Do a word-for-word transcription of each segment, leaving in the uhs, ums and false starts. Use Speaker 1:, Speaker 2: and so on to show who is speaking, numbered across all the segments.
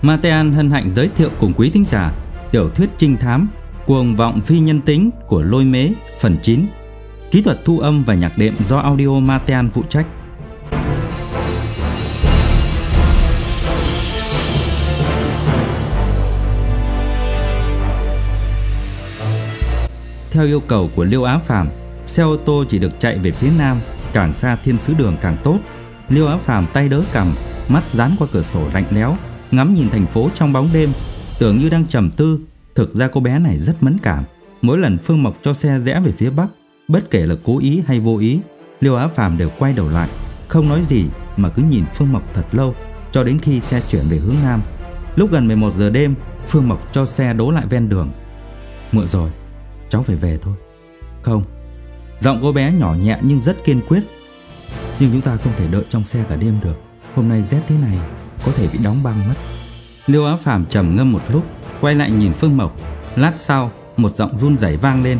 Speaker 1: Matean hân hạnh giới thiệu cùng quý thính giả tiểu thuyết trinh thám Cuồng vọng phi nhân tính của Lôi Mế phần chín. Kỹ thuật thu âm và nhạc đệm do Audio Matean phụ trách. Theo yêu cầu của Liêu Á Phàm, xe ô tô chỉ được chạy về phía nam, càng xa thiên sứ đường càng tốt. Liêu Á Phàm tay đỡ cằm, mắt dán qua cửa sổ lạnh lẽo, ngắm nhìn thành phố trong bóng đêm, tưởng như đang trầm tư. Thực ra cô bé này rất mẫn cảm. Mỗi lần Phương Mộc cho xe rẽ về phía bắc, bất kể là cố ý hay vô ý, Liêu Á Phàm đều quay đầu lại, không nói gì mà cứ nhìn Phương Mộc thật lâu, cho đến khi xe chuyển về hướng nam. Lúc gần mười một giờ đêm, Phương Mộc cho xe đỗ lại ven đường. Muộn rồi, cháu phải về thôi. Không. Giọng cô bé nhỏ nhẹ nhưng rất kiên quyết. Nhưng chúng ta không thể đợi trong xe cả đêm được. Hôm nay rét thế này, có thể bị đóng băng mất. Liêu Á Phàm trầm ngâm một lúc, quay lại nhìn Phương Mộc. Lát sau, một giọng run rẩy vang lên.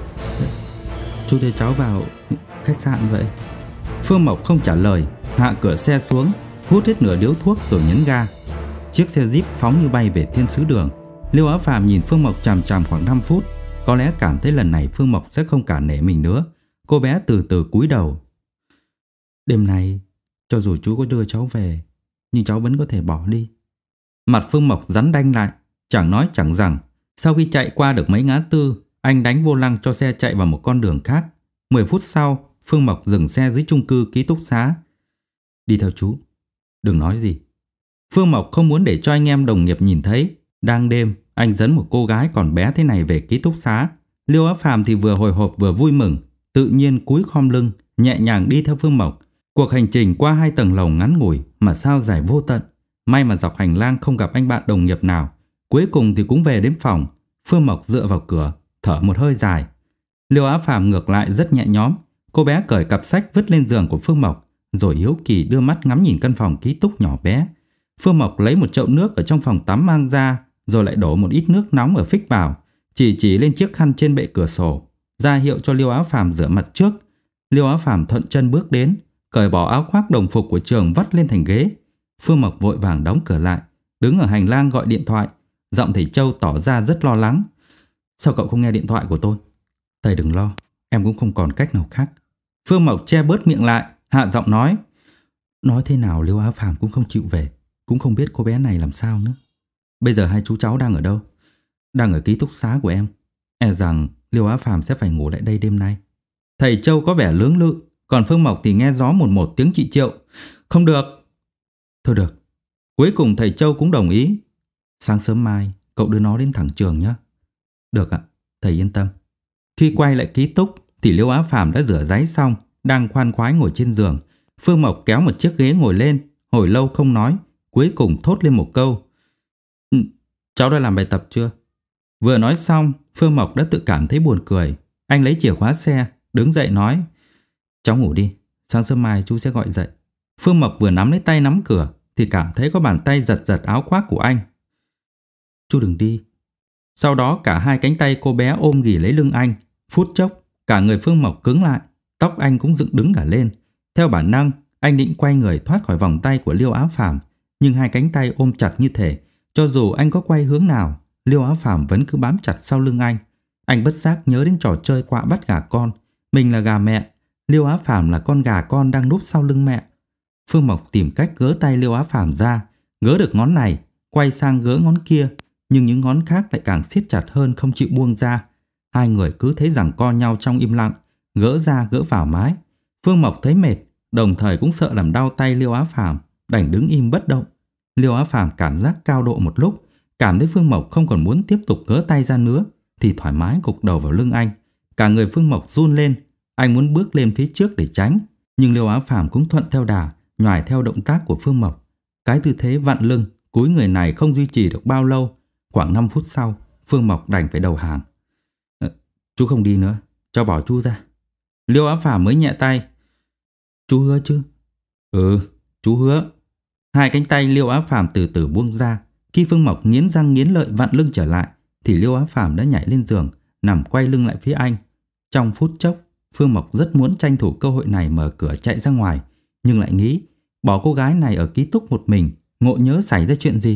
Speaker 1: Chú đưa cháu vào khách sạn vậy? Phương Mộc không trả lời, hạ cửa xe xuống, hút hết nửa điếu thuốc rồi nhấn ga. Chiếc xe Jeep phóng như bay về thiên sứ đường. Liêu Á Phàm nhìn Phương Mộc chằm chằm khoảng năm phút. Có lẽ cảm thấy lần này Phương Mộc sẽ không cả nể mình nữa. Cô bé từ từ cúi đầu. Đêm nay, cho dù chú có đưa cháu về, nhưng cháu vẫn có thể bỏ đi. Mặt Phương Mộc rắn đanh lại, chẳng nói chẳng rằng. Sau khi chạy qua được mấy ngã tư, anh đánh vô lăng cho xe chạy vào một con đường khác. Mười phút sau, Phương Mộc dừng xe dưới chung cư ký túc xá. Đi theo chú, đừng nói gì. Phương Mộc không muốn để cho anh em đồng nghiệp nhìn thấy. Đang đêm, anh dẫn một cô gái còn bé thế này về ký túc xá. Liêu Á Phàm thì vừa hồi hộp vừa vui mừng, tự nhiên cúi khom lưng, nhẹ nhàng đi theo Phương Mộc. Cuộc hành trình qua hai tầng lầu ngắn ngủi mà sao dài vô tận. May mà dọc hành lang không gặp anh bạn đồng nghiệp nào. Cuối cùng thì cũng về đến phòng. Phương Mộc dựa vào cửa, thở một hơi dài. Liêu Á Phàm ngược lại rất nhẹ nhõm. Cô bé cởi cặp sách vứt lên giường của Phương Mộc, rồi hiếu kỳ đưa mắt ngắm nhìn căn phòng ký túc nhỏ bé. Phương Mộc lấy một chậu nước ở trong phòng tắm mang ra, rồi lại đổ một ít nước nóng ở phích vào, chỉ chỉ lên chiếc khăn trên bệ cửa sổ, ra hiệu cho Liêu Á Phàm rửa mặt trước. Liêu Á Phàm thuận chân bước đến, cởi bỏ áo khoác đồng phục của trường vắt lên thành ghế. Phương Mộc vội vàng đóng cửa lại, đứng ở hành lang gọi điện thoại. Giọng thầy Châu tỏ ra rất lo lắng. Sao cậu không nghe điện thoại của tôi? Thầy đừng lo, em cũng không còn cách nào khác. Phương Mộc che bớt miệng lại, hạ giọng nói. Nói thế nào Liêu Á Phàm cũng không chịu về, cũng không biết cô bé này làm sao nữa. Bây giờ hai chú cháu đang ở đâu? Đang ở ký túc xá của em. E rằng Liêu Á Phàm sẽ phải ngủ lại đây đêm nay. Thầy Châu có vẻ lưỡng lự, còn Phương Mộc thì nghe rõ một một tiếng chị Triệu. Không được. Thôi được. Cuối cùng thầy Châu cũng đồng ý. Sáng sớm mai cậu đưa nó đến thẳng trường nhé. Được ạ, thầy yên tâm. Khi quay lại ký túc thì Liêu Á Phàm đã rửa ráy xong, đang khoan khoái ngồi trên giường. Phương Mộc kéo một chiếc ghế ngồi lên, hồi lâu không nói, cuối cùng thốt lên một câu. Ừ, cháu đã làm bài tập chưa? Vừa nói xong, Phương Mộc đã tự cảm thấy buồn cười. Anh lấy chìa khóa xe, đứng dậy nói. Cháu ngủ đi, sáng sớm mai chú sẽ gọi dậy. Phương Mộc vừa nắm lấy tay nắm cửa thì cảm thấy có bàn tay giật giật áo khoác của anh. Chú đừng đi. Sau đó cả hai cánh tay cô bé ôm ghì lấy lưng anh. Phút chốc, cả người Phương Mộc cứng lại, tóc anh cũng dựng đứng cả lên. Theo bản năng, anh định quay người thoát khỏi vòng tay của Liêu Á Phàm, nhưng hai cánh tay ôm chặt như thể cho dù anh có quay hướng nào, Liêu Á Phàm vẫn cứ bám chặt sau lưng anh. Anh bất giác nhớ đến trò chơi quạ bắt gà con. Mình là gà mẹ, Liêu Á Phàm là con gà con đang núp sau lưng mẹ. Phương Mộc tìm cách gỡ tay Liêu Á Phàm ra, gỡ được ngón này, quay sang gỡ ngón kia, nhưng những ngón khác lại càng siết chặt hơn không chịu buông ra. Hai người cứ thế giằng co nhau trong im lặng, gỡ ra gỡ vào mái. Phương Mộc thấy mệt, đồng thời cũng sợ làm đau tay Liêu Á Phàm, đành đứng im bất động. Liêu Á Phàm cảm giác cao độ một lúc, cảm thấy Phương Mộc không còn muốn tiếp tục gỡ tay ra nữa, thì thoải mái gục đầu vào lưng anh. Cả người Phương Mộc run lên, anh muốn bước lên phía trước để tránh, nhưng Liêu Á Phàm cũng thuận theo đà, nhoài theo động tác của Phương Mộc. Cái tư thế vặn lưng, cúi người này không duy trì được bao lâu. Khoảng năm phút sau, Phương Mộc đành phải đầu hàng. Ờ, chú không đi nữa, cho bỏ chú ra. Liêu Á Phàm mới nhẹ tay. Chú hứa chứ? Ừ, chú hứa. Hai cánh tay Liêu Á Phàm từ từ buông ra. Khi Phương Mộc nghiến răng nghiến lợi vặn lưng trở lại, thì Liêu Á Phàm đã nhảy lên giường, nằm quay lưng lại phía anh. Trong phút chốc, Phương Mộc rất muốn tranh thủ cơ hội này mở cửa chạy ra ngoài, nhưng lại nghĩ bỏ cô gái này ở ký túc một mình, ngộ nhớ xảy ra chuyện gì.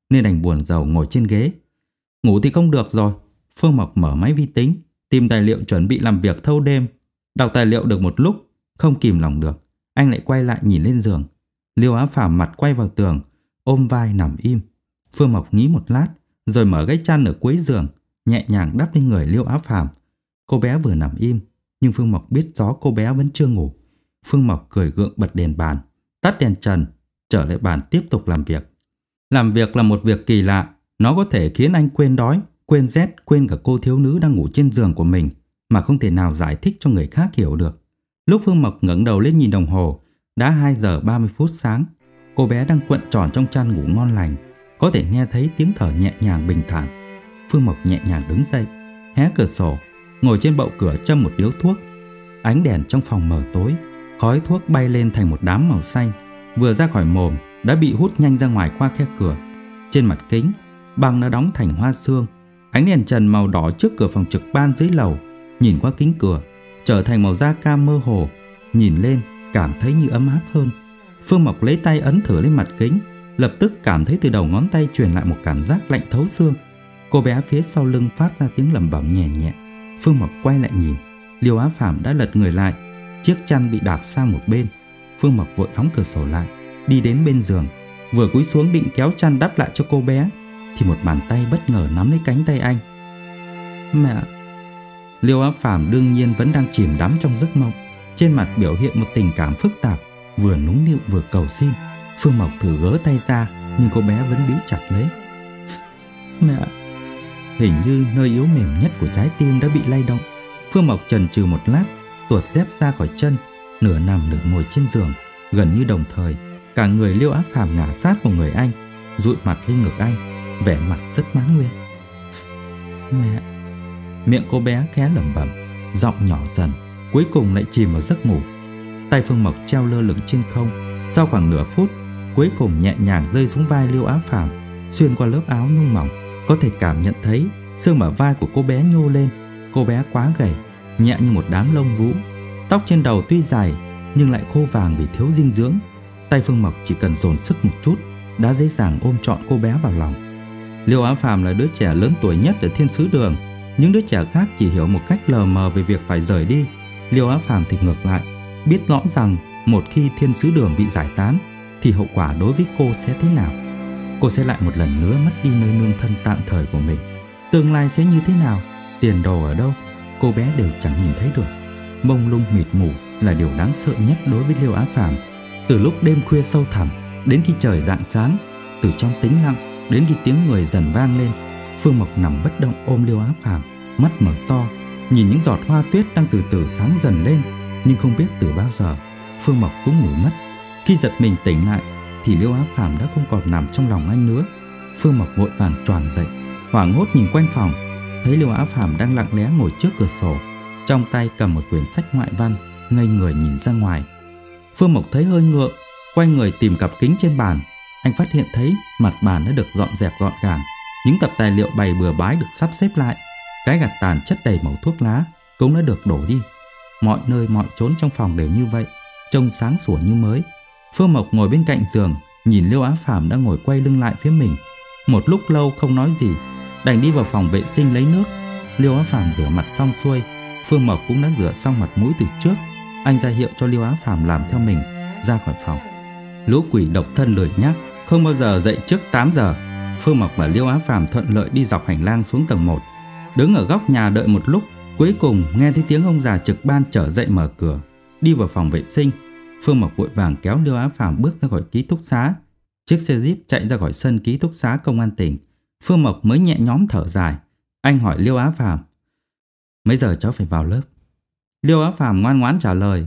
Speaker 1: nên đành buồn rầu ngồi trên ghế. Ngủ thì không được rồi. Phương Mộc mở máy vi tính, tìm tài liệu chuẩn bị làm việc thâu đêm. Đọc tài liệu được một lúc, không kìm lòng được, anh lại quay lại nhìn lên giường. Liêu Á Phàm mặt quay vào tường, ôm vai nằm im. Phương Mộc nghĩ một lát, rồi mở cái chăn ở cuối giường, nhẹ nhàng đắp lên người Liêu Á Phàm. Cô bé vừa nằm im, nhưng Phương Mộc biết rõ cô bé vẫn chưa ngủ. Phương Mộc cười gượng bật đèn bàn, tắt đèn trần, trở lại bàn tiếp tục làm việc. Làm việc là một việc kỳ lạ, nó có thể khiến anh quên đói, quên rét, quên cả cô thiếu nữ đang ngủ trên giường của mình, mà không thể nào giải thích cho người khác hiểu được. Lúc Phương Mộc ngẩng đầu lên nhìn đồng hồ, đã hai giờ ba mươi phút sáng. Cô bé đang cuộn tròn trong chăn ngủ ngon lành, có thể nghe thấy tiếng thở nhẹ nhàng bình thản. Phương Mộc nhẹ nhàng đứng dậy, hé cửa sổ, ngồi trên bậu cửa châm một điếu thuốc. Ánh đèn trong phòng mờ tối, khói thuốc bay lên thành một đám màu xanh, vừa ra khỏi mồm đã bị hút nhanh ra ngoài qua khe cửa. Trên mặt kính, băng đã đóng thành hoa sương. Ánh đèn trần màu đỏ trước cửa phòng trực ban dưới lầu, nhìn qua kính cửa, trở thành màu da cam mơ hồ. Nhìn lên, cảm thấy như ấm áp hơn. Phương Mộc lấy tay ấn thử lên mặt kính, lập tức cảm thấy từ đầu ngón tay truyền lại một cảm giác lạnh thấu xương. Cô bé phía sau lưng phát ra tiếng lẩm bẩm nhẹ nhẹ. Phương Mộc quay lại nhìn, Liêu Á Phàm đã lật người lại, chiếc chăn bị đạp sang một bên. Phương Mộc vội đóng cửa sổ lại, đi đến bên giường, vừa cúi xuống định kéo chăn đắp lại cho cô bé, thì một bàn tay bất ngờ nắm lấy cánh tay anh. Mẹ! Liêu Á Phàm đương nhiên vẫn đang chìm đắm trong giấc mộng, trên mặt biểu hiện một tình cảm phức tạp, vừa nũng nịu vừa cầu xin. Phương Mộc thử gỡ tay ra, nhưng cô bé vẫn níu chặt lấy. Mẹ! Hình như nơi yếu mềm nhất của trái tim đã bị lay động. Phương Mộc chần chừ một lát, tuột dép ra khỏi chân, nửa nằm nửa ngồi trên giường. Gần như đồng thời, cả người Liêu Á Phàm ngả sát vào người anh, dụi mặt lên ngực anh, vẻ mặt rất mãn nguyện. Mẹ! Miệng cô bé khẽ lẩm bẩm, giọng nhỏ dần, cuối cùng lại chìm vào giấc ngủ. Tay Phương Mộc treo lơ lửng trên không, sau khoảng nửa phút, cuối cùng nhẹ nhàng rơi xuống vai Liêu Á Phàm, xuyên qua lớp áo nhung mỏng, có thể cảm nhận thấy xương ở vai của cô bé nhô lên. Cô bé quá gầy, nhẹ như một đám lông vũ. Tóc trên đầu tuy dài nhưng lại khô vàng vì thiếu dinh dưỡng. Tay Phương Mộc chỉ cần dồn sức một chút đã dễ dàng ôm trọn cô bé vào lòng. Liêu Á Phàm là đứa trẻ lớn tuổi nhất ở Thiên Sứ Đường. Những đứa trẻ khác chỉ hiểu một cách lờ mờ về việc phải rời đi. Liêu Á Phàm thì ngược lại, biết rõ rằng một khi Thiên Sứ Đường bị giải tán thì hậu quả đối với cô sẽ thế nào. Cô sẽ lại một lần nữa mất đi nơi nương thân tạm thời của mình. Tương lai sẽ như thế nào, tiền đồ ở đâu, cô bé đều chẳng nhìn thấy được. Mông lung mịt mù là điều đáng sợ nhất đối với Liêu Á Phàm. Từ lúc đêm khuya sâu thẳm đến khi trời rạng sáng, từ trong tĩnh lặng đến khi tiếng người dần vang lên, Phương Mộc nằm bất động ôm Liêu Á Phàm, mắt mở to, nhìn những giọt hoa tuyết đang từ từ sáng dần lên. Nhưng không biết từ bao giờ Phương Mộc cũng ngủ mất. Khi giật mình tỉnh lại thì Liêu Á Phàm đã không còn nằm trong lòng anh nữa. Phương Mộc vội vàng choàng dậy, hoảng hốt nhìn quanh phòng, thấy Liêu Á Phàm đang lặng lẽ ngồi trước cửa sổ, trong tay cầm một quyển sách ngoại văn, ngây người nhìn ra ngoài. Phương Mộc thấy hơi ngượng, quay người tìm cặp kính trên bàn. Anh phát hiện thấy mặt bàn đã được dọn dẹp gọn gàng, những tập tài liệu bày bừa bãi được sắp xếp lại, cái gạt tàn chất đầy mẩu thuốc lá cũng đã được đổ đi. Mọi nơi mọi chốn trong phòng đều như vậy, trông sáng sủa như mới. Phương Mộc ngồi bên cạnh giường, nhìn Liêu Á Phàm đang ngồi quay lưng lại phía mình. Một lúc lâu không nói gì, đành đi vào phòng vệ sinh lấy nước. Liêu Á Phàm rửa mặt xong xuôi, Phương Mộc cũng đã rửa xong mặt mũi từ trước. Anh ra hiệu cho Liêu Á Phàm làm theo mình, ra khỏi phòng. Lũ quỷ độc thân lười nhác, không bao giờ dậy trước tám giờ. Phương Mộc và Liêu Á Phàm thuận lợi đi dọc hành lang xuống tầng một. Đứng ở góc nhà đợi một lúc, cuối cùng nghe thấy tiếng ông già trực ban trở dậy mở cửa, đi vào phòng vệ sinh. Phương Mộc vội vàng kéo Liêu Á Phàm bước ra khỏi ký túc xá. Chiếc xe jeep chạy ra khỏi sân ký túc xá công an tỉnh. Phương Mộc mới nhẹ nhõm thở dài. Anh hỏi Liêu Á Phàm: mấy giờ cháu phải vào lớp? Liêu Á Phàm ngoan ngoãn trả lời: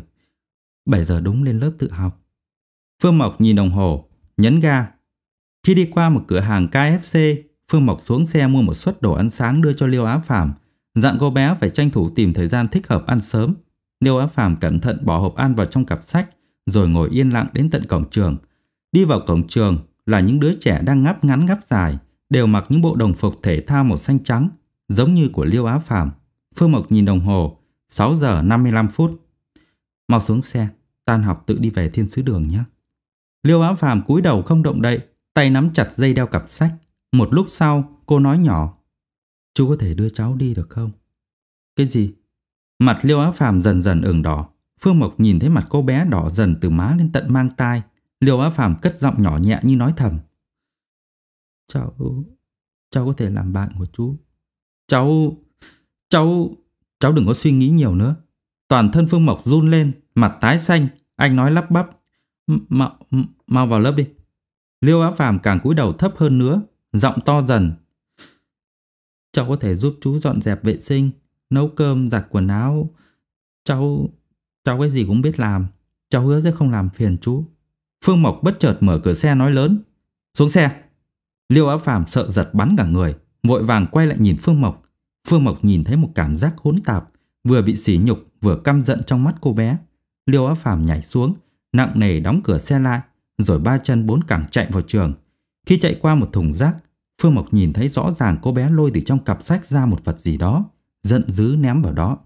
Speaker 1: bảy giờ đúng lên lớp tự học. Phương Mộc nhìn đồng hồ, nhấn ga. Khi đi qua một cửa hàng ca ép xê, Phương Mộc xuống xe mua một suất đồ ăn sáng đưa cho Liêu Á Phàm, dặn cô bé phải tranh thủ tìm thời gian thích hợp ăn sớm. Liêu Á Phàm cẩn thận bỏ hộp ăn vào trong cặp sách, rồi ngồi yên lặng đến tận cổng trường. Đi vào cổng trường là những đứa trẻ đang ngáp ngắn ngáp dài, đều mặc những bộ đồng phục thể thao màu xanh trắng, giống như của Liêu Á Phàm. Phương Mộc nhìn đồng hồ, sáu giờ năm mươi lăm phút. Mau xuống xe, tan học tự đi về Thiên Sứ Đường nhé. Liêu Á Phàm cúi đầu không động đậy, tay nắm chặt dây đeo cặp sách. Một lúc sau, cô nói nhỏ: "Chú có thể đưa cháu đi được không?" "Cái gì?" Mặt Liêu Á Phàm dần dần ửng đỏ. Phương Mộc nhìn thấy mặt cô bé đỏ dần từ má lên tận mang tai. Liêu Á Phàm cất giọng nhỏ nhẹ như nói thầm: Cháu... cháu có thể làm bạn của chú. Cháu... cháu... cháu đừng có suy nghĩ nhiều nữa. Toàn thân Phương Mộc run lên, mặt tái xanh. Anh nói lắp bắp: Mau, mau vào lớp đi. Liêu Á Phàm càng cúi đầu thấp hơn nữa, giọng to dần: Cháu có thể giúp chú dọn dẹp vệ sinh, nấu cơm, giặt quần áo. Cháu... cháu cái gì cũng biết làm. Cháu hứa sẽ không làm phiền chú. Phương Mộc bất chợt mở cửa xe nói lớn: Xuống xe. Liêu Á Phàm sợ giật bắn cả người, vội vàng quay lại nhìn Phương Mộc. Phương Mộc nhìn thấy một cảm giác hỗn tạp, vừa bị sỉ nhục vừa căm giận trong mắt cô bé. Liêu Á Phàm nhảy xuống, nặng nề đóng cửa xe lại, rồi ba chân bốn cẳng chạy vào trường. Khi chạy qua một thùng rác, Phương Mộc nhìn thấy rõ ràng cô bé lôi từ trong cặp sách ra một vật gì đó, giận dữ ném vào đó.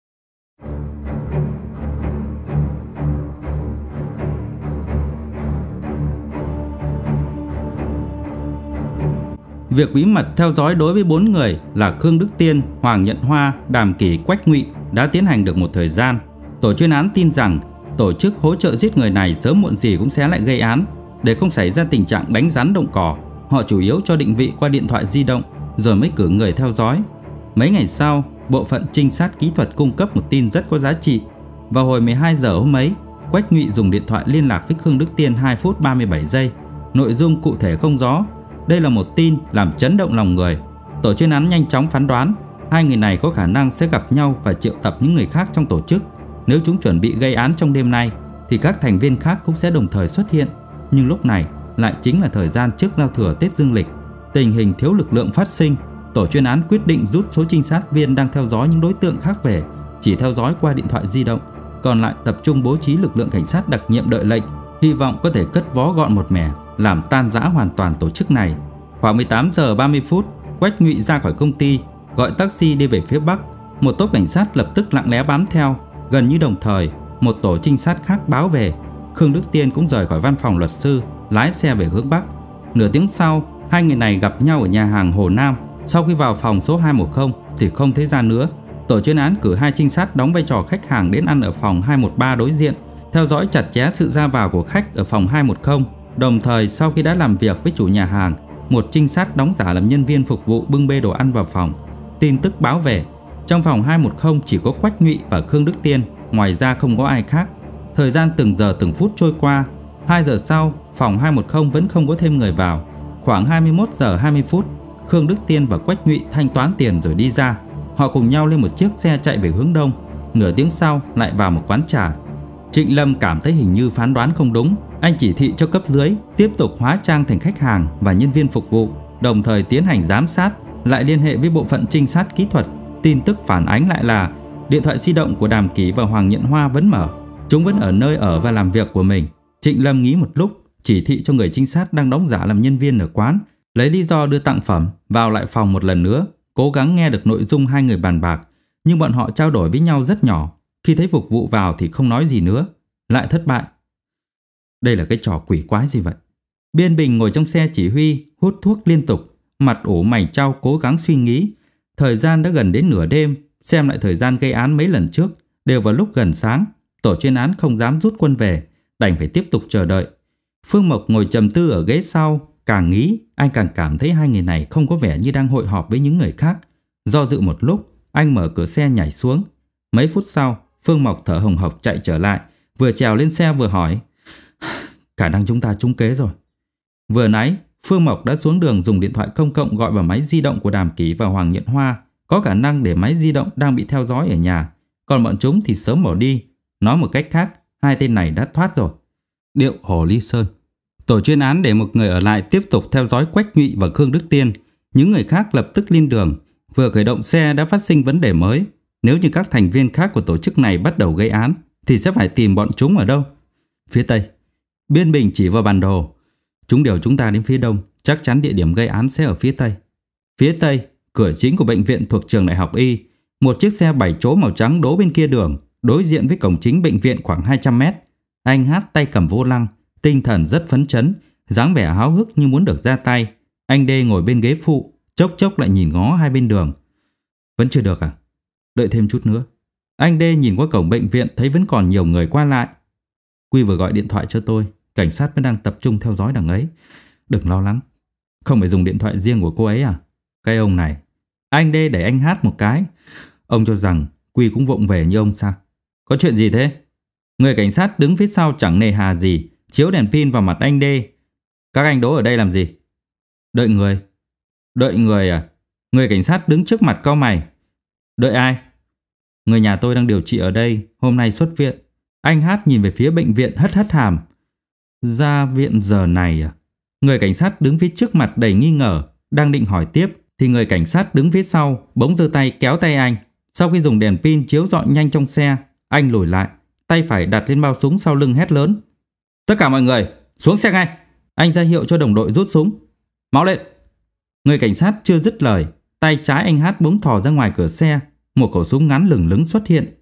Speaker 1: Việc bí mật theo dõi đối với bốn người là Khương Đức Tiên, Hoàng Nhận Hoa, Đàm Kỷ, Quách Ngụy đã tiến hành được một thời gian. Tổ chuyên án tin rằng tổ chức hỗ trợ giết người này sớm muộn gì cũng sẽ lại gây án. Để không xảy ra tình trạng đánh rắn động cỏ, họ chủ yếu cho định vị qua điện thoại di động rồi mới cử người theo dõi. Mấy ngày sau, bộ phận trinh sát kỹ thuật cung cấp một tin rất có giá trị. Vào hồi mười hai giờ hôm ấy, Quách Ngụy dùng điện thoại liên lạc với Khương Đức Tiên hai phút ba mươi bảy giây. Nội dung cụ thể không rõ. Đây là một tin làm chấn động lòng người. Tổ chuyên án nhanh chóng phán đoán hai người này có khả năng sẽ gặp nhau và triệu tập những người khác trong tổ chức. Nếu chúng chuẩn bị gây án trong đêm nay thì các thành viên khác cũng sẽ đồng thời xuất hiện. Nhưng lúc này lại chính là thời gian trước giao thừa Tết Dương lịch. Tình hình thiếu lực lượng phát sinh. Tổ chuyên án quyết định rút số trinh sát viên đang theo dõi những đối tượng khác về, chỉ theo dõi qua điện thoại di động. Còn lại tập trung bố trí lực lượng cảnh sát đặc nhiệm đợi lệnh, hy vọng có thể cất vó gọn một mẻ, làm tan rã hoàn toàn tổ chức này. Khoảng mười tám giờ ba mươi phút, Quách Ngụy ra khỏi công ty, gọi taxi đi về phía Bắc. Một tốp cảnh sát lập tức lặng lẽ bám theo. Gần như đồng thời, một tổ trinh sát khác báo về. Khương Đức Tiên cũng rời khỏi văn phòng luật sư, lái xe về hướng Bắc. Nửa tiếng sau, hai người này gặp nhau ở nhà hàng Hồ Nam. Sau khi vào phòng số hai một không thì không thấy ra nữa. Tổ chuyên án cử hai trinh sát đóng vai trò khách hàng đến ăn ở phòng hai một ba đối diện, theo dõi chặt chẽ sự ra vào của khách ở phòng hai một không. Đồng thời sau khi đã làm việc với chủ nhà hàng, một trinh sát đóng giả làm nhân viên phục vụ bưng bê đồ ăn vào phòng. Tin tức báo về, trong phòng hai một không chỉ có Quách Ngụy và Khương Đức Tiên, ngoài ra không có ai khác. Thời gian từng giờ từng phút trôi qua. Hai giờ sau, phòng hai một không vẫn không có thêm người vào. Khoảng hai mươi mốt giờ hai mươi phút, Khương Đức Tiên và Quách Ngụy thanh toán tiền rồi đi ra. Họ cùng nhau lên một chiếc xe chạy về hướng đông. Nửa tiếng sau lại vào một quán trà. Trịnh Lâm cảm thấy hình như phán đoán không đúng. Anh chỉ thị cho cấp dưới tiếp tục hóa trang thành khách hàng và nhân viên phục vụ, đồng thời tiến hành giám sát, lại liên hệ với bộ phận trinh sát kỹ thuật. Tin tức phản ánh lại là điện thoại di động của Đàm Kỷ và Hoàng Nhận Hoa vẫn mở. Chúng vẫn ở nơi ở và làm việc của mình. Trịnh Lâm nghĩ một lúc, chỉ thị cho người trinh sát đang đóng giả làm nhân viên ở quán lấy lý do đưa tặng phẩm vào lại phòng một lần nữa, cố gắng nghe được nội dung hai người bàn bạc. Nhưng bọn họ trao đổi với nhau rất nhỏ. Khi thấy phục vụ vào thì không nói gì nữa. Lại thất bại. Đây là cái trò quỷ quái gì vậy? Biên Bình ngồi trong xe chỉ huy, hút thuốc liên tục, mặt ủ mày chau cố gắng suy nghĩ. Thời gian đã gần đến nửa đêm. Xem lại thời gian gây án mấy lần trước đều vào lúc gần sáng. Tổ chuyên án không dám rút quân về, đành phải tiếp tục chờ đợi. Phương Mộc ngồi trầm tư ở ghế sau. Càng nghĩ, anh càng cảm thấy hai người này không có vẻ như đang hội họp với những người khác. Do dự một lúc, anh mở cửa xe nhảy xuống. Mấy phút sau, Phương Mộc thở hồng hộc chạy trở lại, vừa trèo lên xe vừa hỏi: Khả năng chúng ta trúng kế rồi. Vừa nãy, Phương Mộc đã xuống đường dùng điện thoại công cộng gọi vào máy di động của Đàm Kỷ và Hoàng Nhận Hoa. Có khả năng để máy di động đang bị theo dõi ở nhà, còn bọn chúng thì sớm bỏ đi. Nói một cách khác, hai tên này đã thoát rồi. Điệu Hồ Ly Sơn. Tổ chuyên án để một người ở lại tiếp tục theo dõi Quách Ngụy và Khương Đức Tiên. Những người khác lập tức lên đường. Vừa khởi động xe đã phát sinh vấn đề mới. Nếu như các thành viên khác của tổ chức này bắt đầu gây án thì sẽ phải tìm bọn chúng ở đâu? Phía Tây. Biên Bình chỉ vào bản đồ. Chúng điều chúng ta đến phía đông, chắc chắn địa điểm gây án sẽ ở phía Tây. Phía Tây, cửa chính của bệnh viện thuộc trường Đại học Y. Một chiếc xe bảy chỗ màu trắng đỗ bên kia đường, đối diện với cổng chính bệnh viện khoảng hai trăm mét. Anh Hát tay cầm vô lăng, tinh thần rất phấn chấn, dáng vẻ háo hức như muốn được ra tay. Anh Đê ngồi bên ghế phụ, chốc chốc lại nhìn ngó hai bên đường. Vẫn chưa được à? Đợi thêm chút nữa. Anh Đê nhìn qua cổng bệnh viện thấy vẫn còn nhiều người qua lại. Quy vừa gọi điện thoại cho tôi, cảnh sát vẫn đang tập trung theo dõi đằng ấy. Đừng lo lắng. Không phải dùng điện thoại riêng của cô ấy à? Cái ông này. Anh Đê đẩy anh Hát một cái. Ông cho rằng Quy cũng vụng về như ông sao? Có chuyện gì thế? Người cảnh sát đứng phía sau chẳng nề hà gì, chiếu đèn pin vào mặt anh Đê. Các anh đố ở đây làm gì? Đợi người. Đợi người à? Người cảnh sát đứng trước mặt cau mày. Đợi ai? Người nhà tôi đang điều trị ở đây, hôm nay xuất viện. Anh Hát nhìn về phía bệnh viện hất hất hàm. Ra viện giờ này à? Người cảnh sát đứng phía trước mặt đầy nghi ngờ, đang định hỏi tiếp thì người cảnh sát đứng phía sau bỗng giơ tay kéo tay anh. Sau khi dùng đèn pin chiếu rọi nhanh trong xe, anh lùi lại, tay phải đặt lên bao súng sau lưng hét lớn. Tất cả mọi người, xuống xe ngay. Anh ra hiệu cho đồng đội rút súng. Máu lên. Người cảnh sát chưa dứt lời, tay trái anh Hát bỗng thò ra ngoài cửa xe, một khẩu súng ngắn lừng lững xuất hiện.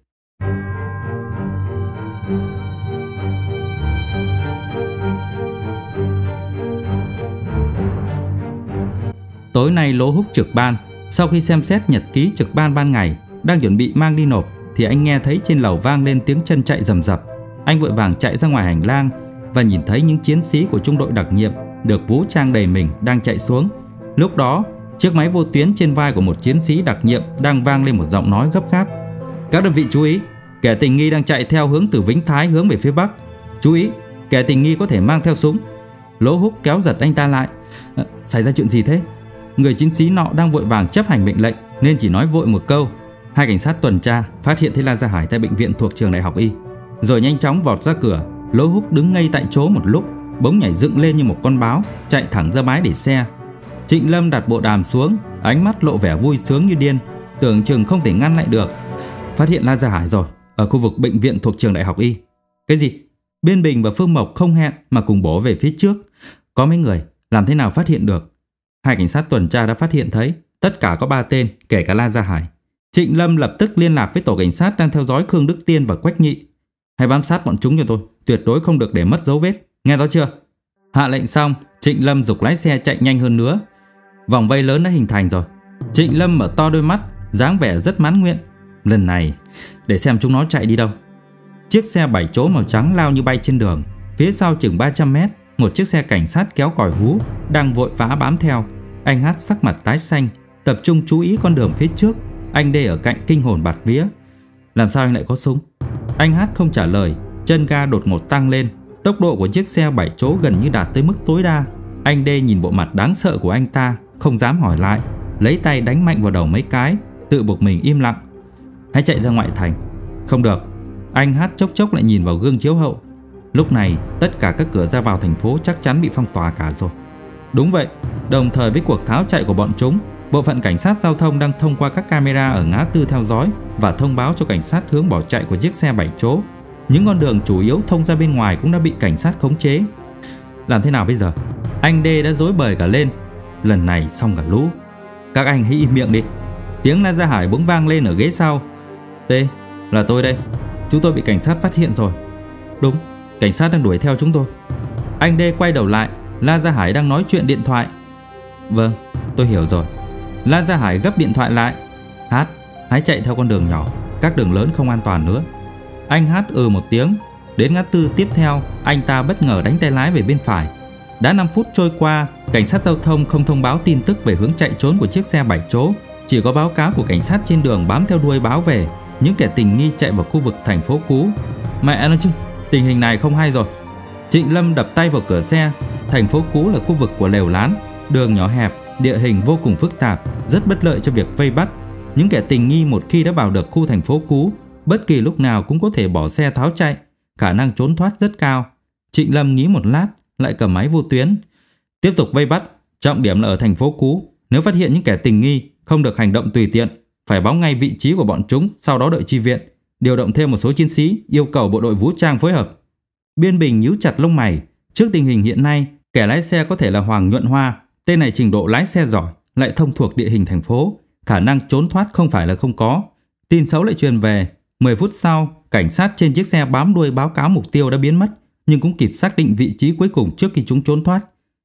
Speaker 1: Tối nay Lỗ Húc trực ban. Sau khi xem xét nhật ký trực ban ban ngày, đang chuẩn bị mang đi nộp, thì anh nghe thấy trên lầu vang lên tiếng chân chạy rầm rập. Anh vội vàng chạy ra ngoài hành lang và nhìn thấy những chiến sĩ của trung đội đặc nhiệm được vũ trang đầy mình đang chạy xuống. Lúc đó, chiếc máy vô tuyến trên vai của một chiến sĩ đặc nhiệm đang vang lên một giọng nói gấp gáp. Các đơn vị chú ý, kẻ tình nghi đang chạy theo hướng từ Vĩnh Thái hướng về phía bắc. Chú ý, kẻ tình nghi có thể mang theo súng. Lỗ Húc kéo giật anh ta lại. À, xảy ra chuyện gì thế? Người chiến sĩ nọ đang vội vàng chấp hành mệnh lệnh nên chỉ nói vội một câu. Hai cảnh sát tuần tra phát hiện thấy La Gia Hải tại bệnh viện thuộc trường Đại học Y, rồi nhanh chóng vọt ra cửa. Lỗ Húc đứng ngây tại chỗ một lúc, bỗng nhảy dựng lên như một con báo, chạy thẳng ra bãi để xe. Trịnh Lâm đặt bộ đàm xuống, ánh mắt lộ vẻ vui sướng như điên, tưởng chừng không thể ngăn lại được. Phát hiện La Gia Hải rồi, ở khu vực bệnh viện thuộc trường Đại học Y. Cái gì? Biên Bình và Phương Mộc không hẹn mà cùng bổ về phía trước. Có mấy người, làm thế nào phát hiện được? Hai cảnh sát tuần tra đã phát hiện thấy tất cả có ba tên, kể cả La Gia Hải. Trịnh Lâm lập tức liên lạc với tổ cảnh sát đang theo dõi Khương Đức Tiên và Quách Nhị. Hãy bám sát bọn chúng cho tôi, tuyệt đối không được để mất dấu vết, nghe rõ chưa? Hạ lệnh xong, Trịnh Lâm giục lái xe chạy nhanh hơn nữa. Vòng vây lớn đã hình thành rồi. Trịnh Lâm mở to đôi mắt, dáng vẻ rất mãn nguyện. Lần này, để xem chúng nó chạy đi đâu. Chiếc xe bảy chỗ màu trắng lao như bay trên đường. Phía sau chừng ba trăm mét, một chiếc xe cảnh sát kéo còi hú đang vội vã bám theo. Anh Hát sắc mặt tái xanh, tập trung chú ý con đường phía trước. Anh Đê ở cạnh kinh hồn bạt vía. Làm sao anh lại có súng? Anh Hát không trả lời, chân ga đột ngột tăng lên. Tốc độ của chiếc xe bảy chỗ gần như đạt tới mức tối đa. Anh Đê nhìn bộ mặt đáng sợ của anh ta, không dám hỏi lại, lấy tay đánh mạnh vào đầu mấy cái, tự buộc mình im lặng. Hãy chạy ra ngoại thành. Không được. Anh Hát chốc chốc lại nhìn vào gương chiếu hậu. Lúc này tất cả các cửa ra vào thành phố chắc chắn bị phong tỏa cả rồi. Đúng vậy, đồng thời với cuộc tháo chạy của bọn chúng, bộ phận cảnh sát giao thông đang thông qua các camera ở ngã tư theo dõi và thông báo cho cảnh sát hướng bỏ chạy của chiếc xe bảy chỗ. Những con đường chủ yếu thông ra bên ngoài cũng đã bị cảnh sát khống chế. Làm thế nào bây giờ? Anh Đê đã rối bời cả lên. Lần này xong cả lũ. Các anh hãy im miệng đi. Tiếng La Gia Hải bỗng vang lên ở ghế sau. T, là tôi đây. Chúng tôi bị cảnh sát phát hiện rồi. Đúng, cảnh sát đang đuổi theo chúng tôi. Anh Đê quay đầu lại, La Gia Hải đang nói chuyện điện thoại. Vâng, tôi hiểu rồi. La Gia Hải gấp điện thoại lại. Hát, hãy chạy theo con đường nhỏ, các đường lớn không an toàn nữa. Anh Hát ừ một tiếng. Đến ngã tư tiếp theo, anh ta bất ngờ đánh tay lái về bên phải. Đã năm phút trôi qua, cảnh sát giao thông không thông báo tin tức về hướng chạy trốn của chiếc xe bảy chỗ, chỉ có báo cáo của cảnh sát trên đường bám theo đuôi báo về những kẻ tình nghi chạy vào khu vực thành phố Cú. Mẹ nói chứ, tình hình này không hay rồi. Trịnh Lâm đập tay vào cửa xe. Thành phố Cú là khu vực của lều lán, đường nhỏ hẹp, địa hình vô cùng phức tạp, rất bất lợi cho việc vây bắt. Những kẻ tình nghi một khi đã vào được khu thành phố Cú, bất kỳ lúc nào cũng có thể bỏ xe tháo chạy, khả năng trốn thoát rất cao. Trịnh Lâm nghĩ một lát, lại cầm máy vô tuyến. Tiếp tục vây bắt, trọng điểm là ở thành phố Cú. Nếu phát hiện những kẻ tình nghi, không được hành động tùy tiện, phải báo ngay vị trí của bọn chúng, sau đó đợi chi viện. Điều động thêm một số chiến sĩ, yêu cầu bộ đội vũ trang phối hợp. Biên Bình nhíu chặt lông mày. Trước tình hình hiện nay, kẻ lái xe có thể là Hoàng Nhuận Hoa. Tên này trình độ lái xe giỏi, lại thông thuộc địa hình thành phố, khả năng trốn thoát không phải là không có. Tin xấu lại truyền về. mười phút sau, cảnh sát trên chiếc xe bám đuôi báo cáo mục tiêu đã biến mất, nhưng cũng kịp xác định vị trí cuối cùng trước khi chúng trốn thoát.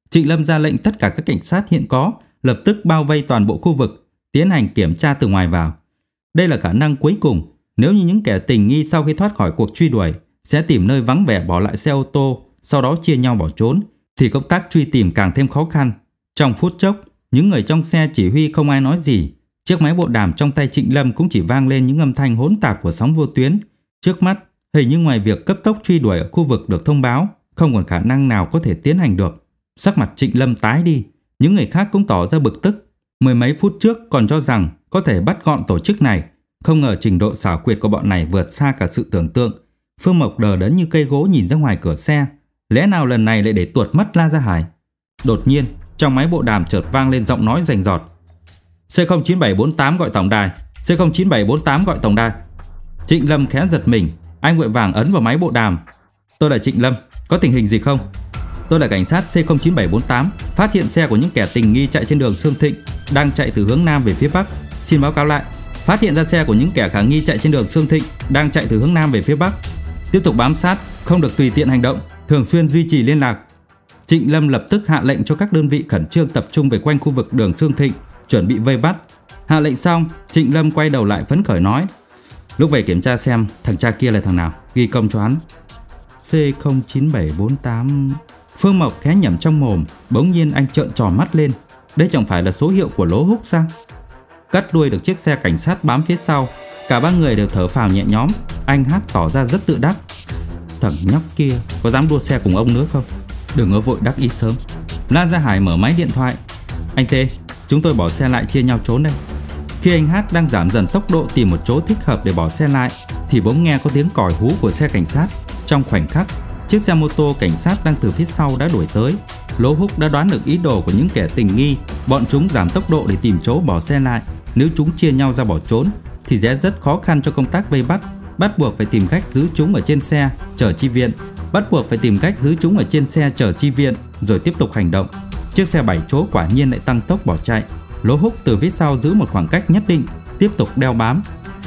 Speaker 1: Trịnh Lâm ra lệnh tất cả các cảnh sát hiện có lập tức bao vây toàn bộ khu vực, tiến hành kiểm tra từ ngoài vào. Đây là khả năng cuối cùng, nếu như những kẻ tình nghi sau khi thoát khỏi cuộc truy đuổi sẽ tìm nơi vắng vẻ bỏ lại xe ô tô, sau đó chia nhau bỏ trốn, thì công tác truy tìm càng thêm khó khăn. Trong phút chốc, những người trong xe chỉ huy không ai nói gì. Chiếc máy bộ đàm trong tay Trịnh Lâm cũng chỉ vang lên những âm thanh hỗn tạp của sóng vô tuyến. Trước mắt, hình như ngoài việc cấp tốc truy đuổi ở khu vực được thông báo, không còn khả năng nào có thể tiến hành được. Sắc mặt Trịnh Lâm tái đi, những người khác cũng tỏ ra bực tức. Mười mấy phút trước còn cho rằng có thể bắt gọn tổ chức này, không ngờ trình độ xảo quyệt của bọn này vượt xa cả sự tưởng tượng. Phương Mộc đờ đẫn như cây gỗ nhìn ra ngoài cửa xe, lẽ nào lần này lại để tuột mất La Gia Hải? Đột nhiên, trong máy bộ đàm chợt vang lên giọng nói rành rọt. C không chín bảy bốn tám gọi tổng đài, C không chín bảy bốn tám gọi tổng đài. Trịnh Lâm khẽ giật mình, anh vội vàng ấn vào máy bộ đàm. Tôi là Trịnh Lâm, có tình hình gì không? Tôi là cảnh sát C không chín bảy bốn tám, phát hiện xe của những kẻ tình nghi chạy trên đường Sương Thịnh, đang chạy từ hướng Nam về phía Bắc. Xin báo cáo lại, phát hiện ra xe của những kẻ khả nghi chạy trên đường Sương Thịnh, đang chạy từ hướng Nam về phía Bắc. Tiếp tục bám sát, không được tùy tiện hành động, thường xuyên duy trì liên lạc. Trịnh Lâm lập tức hạ lệnh cho các đơn vị khẩn trương tập trung về quanh khu vực đường Sương Thịnh, chuẩn bị vây bắt. Hạ lệnh xong, Trịnh Lâm quay đầu lại phấn khởi nói: Lúc về kiểm tra xem thằng cha kia là thằng nào, ghi công cho hắn. C không chín bảy bốn tám. Phương Mộc khẽ nhẩm trong mồm, bỗng nhiên anh trợn tròn mắt lên. Đây chẳng phải là số hiệu của Lỗ Húc sao? Cắt đuôi được chiếc xe cảnh sát bám phía sau, cả ba người đều thở phào nhẹ nhõm. Anh Hát tỏ ra rất tự đắc. Thằng nhóc kia có dám đua xe cùng ông nữa không? Đừng có vội đắc ý sớm. La Gia Hải mở máy điện thoại. Anh Tê, chúng tôi bỏ xe lại chia nhau trốn đây. Khi anh Hát đang giảm dần tốc độ tìm một chỗ thích hợp để bỏ xe lại, thì bỗng nghe có tiếng còi hú của xe cảnh sát. Trong khoảnh khắc, chiếc xe mô tô cảnh sát đang từ phía sau đã đuổi tới. Lỗ Húc đã đoán được ý đồ của những kẻ tình nghi. Bọn chúng giảm tốc độ để tìm chỗ bỏ xe lại. Nếu chúng chia nhau ra bỏ trốn thì sẽ rất khó khăn cho công tác vây bắt. Bắt buộc phải tìm cách giữ chúng ở trên xe chở chi viện. Bắt buộc phải tìm cách giữ chúng ở trên xe chở chi viện rồi tiếp tục hành động. Chiếc xe bảy chỗ quả nhiên lại tăng tốc bỏ chạy. Lỗ Húc từ phía sau giữ một khoảng cách nhất định, tiếp tục đeo bám.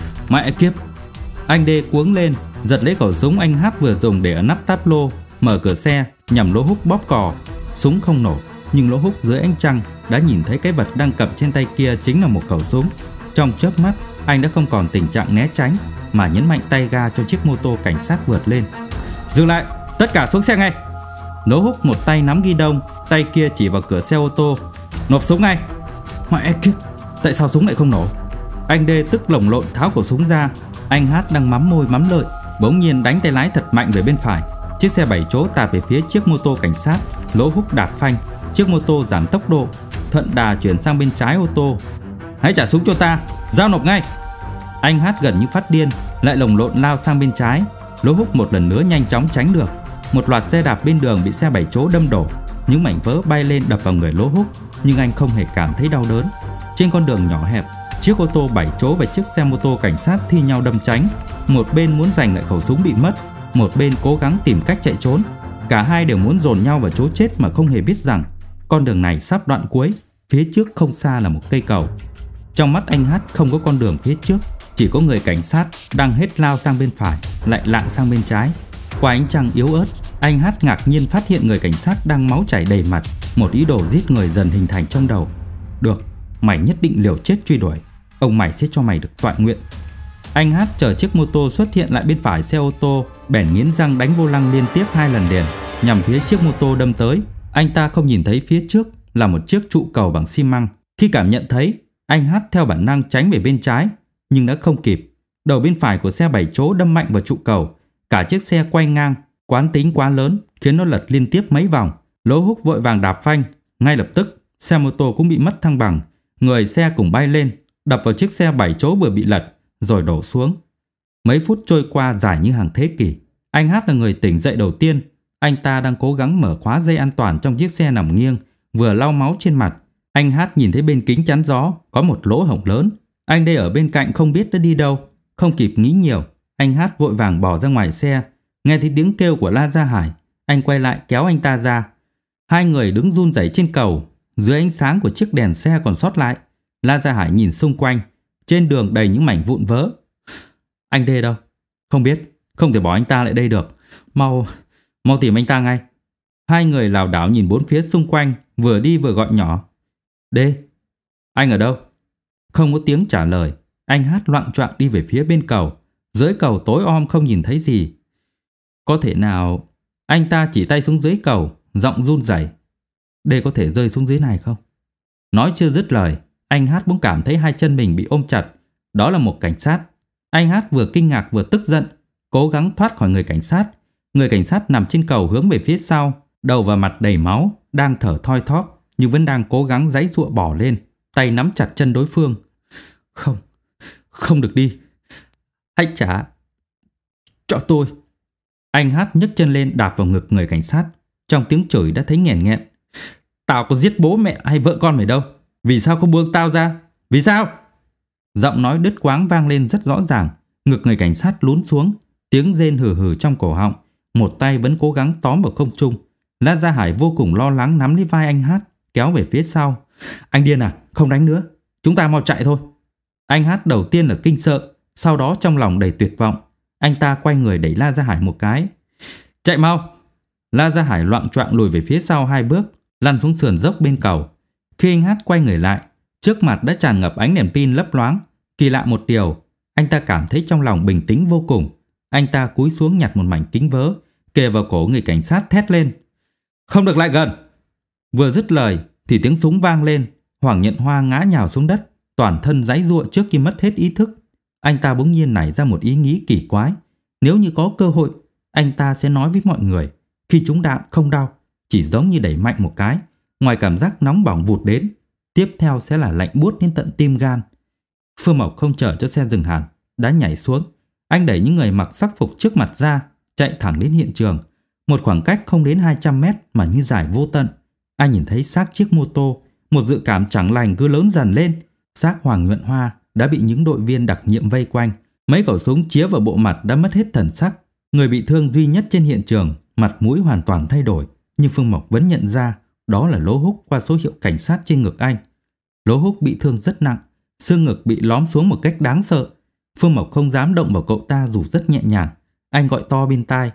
Speaker 1: Mẹ kiếp! Anh Đê cuống lên, giật lấy khẩu súng anh Hát vừa dùng để ấn nắp táp lô, mở cửa xe nhằm Lỗ Húc bóp cò. Súng không nổ, nhưng Lỗ Húc dưới ánh trăng đã nhìn thấy cái vật đang cầm trên tay kia chính là một khẩu súng. Trong chớp mắt, anh đã không còn tình trạng né tránh mà nhấn mạnh tay ga cho chiếc mô tô cảnh sát vượt lên. Dừng lại, tất cả xuống xe ngay! Lỗ Húc một tay nắm ghi đông, tay kia chỉ vào cửa xe ô tô. Nộp súng ngay! Mẹ kiếp, tại sao súng lại không nổ? Anh Đê tức lồng lộn tháo khẩu súng ra. Anh Hát đang mắm môi mắm lợi, bỗng nhiên đánh tay lái thật mạnh về bên phải. Chiếc xe bảy chỗ tạt về phía chiếc mô tô cảnh sát. Lỗ Húc đạp phanh, chiếc mô tô giảm tốc độ, thuận đà chuyển sang bên trái ô tô. Hãy trả súng cho ta, giao nộp ngay! Anh Hát gần như phát điên, lại lồng lộn lao sang bên trái. Lỗ Húc một lần nữa nhanh chóng tránh được. Một loạt xe đạp bên đường bị xe bảy chỗ đâm đổ, những mảnh vỡ bay lên đập vào người Lỗ Húc, nhưng anh không hề cảm thấy đau đớn. Trên con đường nhỏ hẹp, chiếc ô tô bảy chỗ và chiếc xe mô tô cảnh sát thi nhau đâm tránh. Một bên muốn giành lại khẩu súng bị mất, một bên cố gắng tìm cách chạy trốn. Cả hai đều muốn dồn nhau vào chỗ chết mà không hề biết rằng con đường này sắp đoạn cuối, phía trước không xa là một cây cầu. Trong mắt anh Hát không có con đường phía trước, chỉ có người cảnh sát đang hết lao sang bên phải, lại lạng sang bên trái. Qua ánh trăng yếu ớt, anh Hát ngạc nhiên phát hiện người cảnh sát đang máu chảy đầy mặt. Một ý đồ giết người dần hình thành trong đầu. Được, mày nhất định liều chết truy đuổi, ông mày sẽ cho mày được toại nguyện. Anh Hát chở chiếc mô tô xuất hiện lại bên phải xe ô tô, bèn nghiến răng đánh vô lăng liên tiếp hai lần liền nhằm phía chiếc mô tô đâm tới. Anh ta không nhìn thấy phía trước là một chiếc trụ cầu bằng xi măng. Khi cảm nhận thấy, anh Hát theo bản năng tránh về bên trái, nhưng đã không kịp. Đầu bên phải của xe bảy chỗ đâm mạnh vào trụ cầu, cả chiếc xe quay ngang. Quán tính quá lớn khiến nó lật liên tiếp mấy vòng. Lỗ Húc vội vàng đạp phanh, ngay lập tức xe mô tô cũng bị mất thăng bằng, người xe cùng bay lên, đập vào chiếc xe bảy chỗ vừa bị lật, rồi đổ xuống. Mấy phút trôi qua dài như hàng thế kỷ. Anh Hát là người tỉnh dậy đầu tiên. Anh ta đang cố gắng mở khóa dây an toàn trong chiếc xe nằm nghiêng, vừa lau máu trên mặt. Anh Hát nhìn thấy bên kính chắn gió có một lỗ hổng lớn. Anh đây ở bên cạnh không biết đã đi đâu. Không kịp nghĩ nhiều, anh Hát vội vàng bỏ ra ngoài xe. Nghe thấy tiếng kêu của La Gia Hải, anh quay lại kéo anh ta ra. Hai người đứng run rẩy trên cầu, dưới ánh sáng của chiếc đèn xe còn sót lại. La Gia Hải nhìn xung quanh, trên đường đầy những mảnh vụn vỡ. Anh Đê đâu? Không biết, không thể bỏ anh ta lại đây được. Mau, mau tìm anh ta ngay. Hai người lảo đảo nhìn bốn phía xung quanh, vừa đi vừa gọi nhỏ. Đê, anh ở đâu? Không có tiếng trả lời. Anh Hát loạng choạng đi về phía bên cầu. Dưới cầu tối om không nhìn thấy gì. Có thể nào... Anh ta chỉ tay xuống dưới cầu, giọng run rẩy. Đê có thể rơi xuống dưới này không? Nói chưa dứt lời, anh Hát bỗng cảm thấy hai chân mình bị ôm chặt. Đó là một cảnh sát. Anh Hát vừa kinh ngạc vừa tức giận, cố gắng thoát khỏi người cảnh sát. Người cảnh sát nằm trên cầu hướng về phía sau, đầu và mặt đầy máu, đang thở thoi thóp nhưng vẫn đang cố gắng giãy giụa bò lên, tay nắm chặt chân đối phương. Không, không được đi. Hãy trả cho tôi. Anh Hát nhấc chân lên đạp vào ngực người cảnh sát. Trong tiếng chửi đã thấy nghẹn nghẹn. Tao có giết bố mẹ hay vợ con mày đâu. Vì sao không buông tao ra? Vì sao? Giọng nói đứt quãng vang lên rất rõ ràng. Ngực người cảnh sát lún xuống, tiếng rên hừ hừ trong cổ họng. Một tay vẫn cố gắng tóm vào không trung. La Gia Hải vô cùng lo lắng nắm lấy vai anh Hát, kéo về phía sau. Anh điên à? Không đánh nữa. Chúng ta mau chạy thôi. Anh Hát đầu tiên là kinh sợ, sau đó trong lòng đầy tuyệt vọng. Anh ta quay người đẩy La Gia Hải một cái. Chạy mau! La Gia Hải loạng choạng lùi về phía sau hai bước, lăn xuống sườn dốc bên cầu. Khi anh Hát quay người lại, trước mặt đã tràn ngập ánh đèn pin lấp loáng. Kỳ lạ một điều, anh ta cảm thấy trong lòng bình tĩnh vô cùng. Anh ta cúi xuống nhặt một mảnh kính vỡ, kề vào cổ người cảnh sát thét lên. Không được lại gần! Vừa dứt lời thì tiếng súng vang lên. Hoàng Nhận Hoa ngã nhào xuống đất, toàn thân giãy giụa trước khi mất hết ý thức. Anh ta bỗng nhiên nảy ra một ý nghĩ kỳ quái. Nếu như có cơ hội, anh ta sẽ nói với mọi người khi trúng đạn không đau, chỉ giống như đẩy mạnh một cái, ngoài cảm giác nóng bỏng vụt đến, tiếp theo sẽ là lạnh buốt đến tận tim gan. Phương Mộc không chờ cho xe dừng hẳn, đã nhảy xuống. Anh đẩy những người mặc sắc phục trước mặt ra, chạy thẳng đến hiện trường. Một khoảng cách không đến hai trăm mét mà như dài vô tận. Anh nhìn thấy xác chiếc mô tô. Một dự cảm chẳng lành cứ lớn dần lên. Xác Hoàng Nhuận Hoa đã bị những đội viên đặc nhiệm vây quanh. Mấy khẩu súng chĩa vào bộ mặt đã mất hết thần sắc. Người bị thương duy nhất trên hiện trường, mặt mũi hoàn toàn thay đổi, nhưng Phương Mộc vẫn nhận ra đó là Lỗ Húc qua số hiệu cảnh sát trên ngực anh. Lỗ Húc bị thương rất nặng, xương ngực bị lóm xuống một cách đáng sợ. Phương Mộc không dám động vào cậu ta dù rất nhẹ nhàng. Anh gọi to bên tai.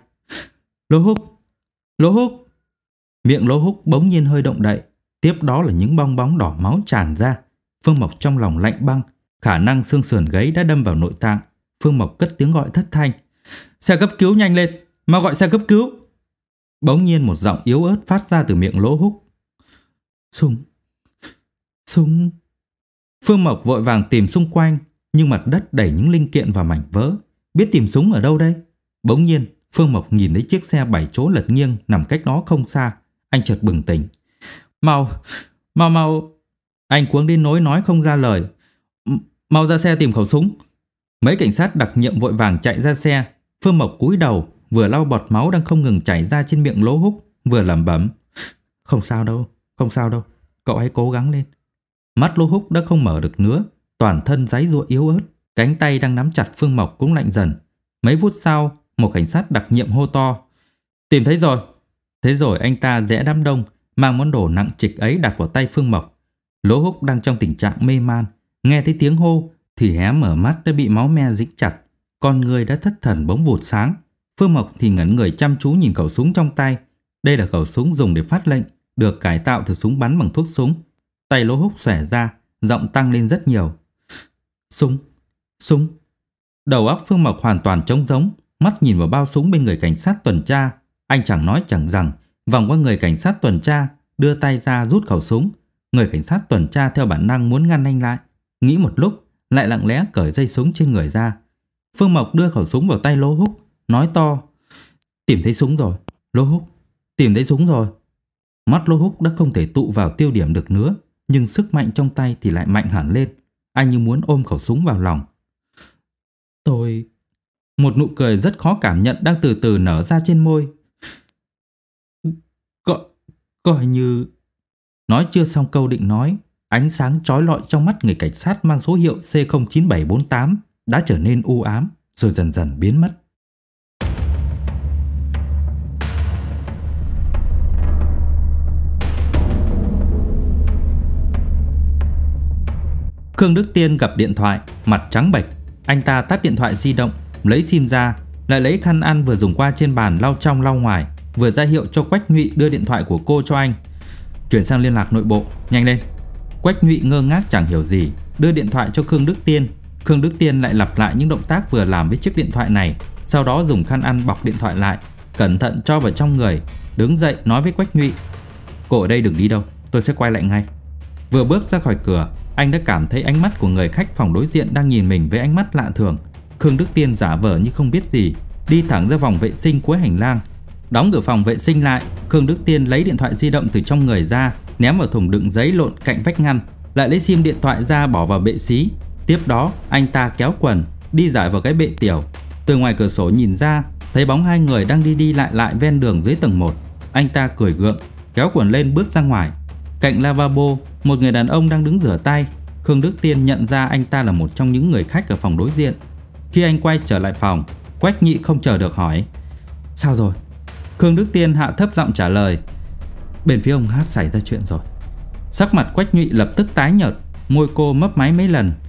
Speaker 1: Lỗ Húc! Lỗ Húc! Miệng Lỗ Húc bỗng nhiên hơi động đậy. Tiếp đó là những bong bóng đỏ máu tràn ra. Phương Mộc trong lòng lạnh băng. Khả năng xương sườn gáy đã đâm vào nội tạng. Phương Mộc cất tiếng gọi thất thanh. Xe cấp cứu nhanh lên! Mau gọi xe cấp cứu! Bỗng nhiên một giọng yếu ớt phát ra từ miệng Lỗ Húc. Súng! Súng! Phương Mộc vội vàng tìm xung quanh, nhưng mặt đất đầy những linh kiện và mảnh vỡ. Biết tìm súng ở đâu đây? Bỗng nhiên Phương Mộc nhìn thấy chiếc xe bảy chỗ lật nghiêng nằm cách đó không xa. Anh chợt bừng tỉnh. Mau! Mau mau! Anh cuống đến nỗi nói không ra lời. Mau ra xe tìm khẩu súng! Mấy cảnh sát đặc nhiệm vội vàng chạy ra xe. Phương Mộc cúi đầu, vừa lau bọt máu đang không ngừng chảy ra trên miệng Lỗ Húc, vừa lẩm bẩm. Không sao đâu, không sao đâu, cậu hãy cố gắng lên. Mắt Lỗ Húc đã không mở được nữa, toàn thân giãy giụa yếu ớt, cánh tay đang nắm chặt Phương Mộc cũng lạnh dần. Mấy phút sau, một cảnh sát đặc nhiệm hô to. Tìm thấy rồi! Thế rồi anh ta rẽ đám đông, mang món đồ nặng trịch ấy đặt vào tay Phương Mộc. Lỗ Húc đang trong tình trạng mê man, nghe thấy tiếng hô thì hé mở mắt đã bị máu me dính chặt, con người đã thất thần bỗng vụt sáng. Phương Mộc thì ngẩn người chăm chú nhìn khẩu súng trong tay. Đây là khẩu súng dùng để phát lệnh, được cải tạo từ súng bắn bằng thuốc súng. Tay Lỗ Húc xòe ra, giọng tăng lên rất nhiều. Súng, súng. Đầu óc Phương Mộc hoàn toàn trống rỗng, mắt nhìn vào bao súng bên người cảnh sát tuần tra. Anh chẳng nói chẳng rằng, vòng qua người cảnh sát tuần tra, đưa tay ra rút khẩu súng. Người cảnh sát tuần tra theo bản năng muốn ngăn anh lại, nghĩ một lúc lại lặng lẽ cởi dây súng trên người ra. Phương Mộc đưa khẩu súng vào tay Lỗ Húc, nói to. Tìm thấy súng rồi, Lỗ Húc, tìm thấy súng rồi. Mắt Lỗ Húc đã không thể tụ vào tiêu điểm được nữa, nhưng sức mạnh trong tay thì lại mạnh hẳn lên. Anh như muốn ôm khẩu súng vào lòng. Tôi... Một nụ cười rất khó cảm nhận đang từ từ nở ra trên môi. Coi, coi như... Nói chưa xong câu định nói, ánh sáng chói lọi trong mắt người cảnh sát mang số hiệu C không chín bảy bốn tám đã trở nên u ám, rồi dần dần biến mất. Khương Đức Tiên gặp điện thoại, mặt trắng bệch. Anh ta tắt điện thoại di động, lấy sim ra, lại lấy khăn ăn vừa dùng qua trên bàn lau trong lau ngoài. vừa ra hiệu cho Quách Nhụy đưa điện thoại của cô cho anh. Chuyển sang liên lạc nội bộ, nhanh lên. Quách Nhụy ngơ ngác chẳng hiểu gì, đưa điện thoại cho Khương Đức Tiên. Khương Đức Tiên lại lặp lại những động tác vừa làm với chiếc điện thoại này, sau đó dùng khăn ăn bọc điện thoại lại, cẩn thận cho vào trong người, đứng dậy nói với Quách Nhụy: "Cô ở đây đừng đi đâu, tôi sẽ quay lại ngay." Vừa bước ra khỏi cửa, anh đã cảm thấy ánh mắt của người khách phòng đối diện đang nhìn mình với ánh mắt lạ thường. Khương Đức Tiên giả vờ như không biết gì, đi thẳng ra phòng vệ sinh cuối hành lang. Đóng cửa phòng vệ sinh lại, Khương Đức Tiên lấy điện thoại di động từ trong người ra, ném vào thùng đựng giấy lộn cạnh vách ngăn, lại lấy sim điện thoại ra bỏ vào bệ xí. Tiếp đó, anh ta kéo quần, đi dải vào cái bệ tiểu. Từ ngoài cửa sổ nhìn ra, thấy bóng hai người đang đi đi lại lại ven đường dưới tầng một. Anh ta cười gượng, kéo quần lên bước ra ngoài. Cạnh lavabo, một người đàn ông đang đứng rửa tay. Khương Đức Tiên nhận ra anh ta là một trong những người khách ở phòng đối diện. Khi anh quay trở lại phòng, Quách Nhụy không chờ được hỏi: "Sao rồi?" Khương Đức Tiên hạ thấp giọng trả lời: "Bên phía ông Hát xảy ra chuyện rồi." Sắc mặt Quách Nhụy lập tức tái nhợt, môi cô mấp máy mấy lần.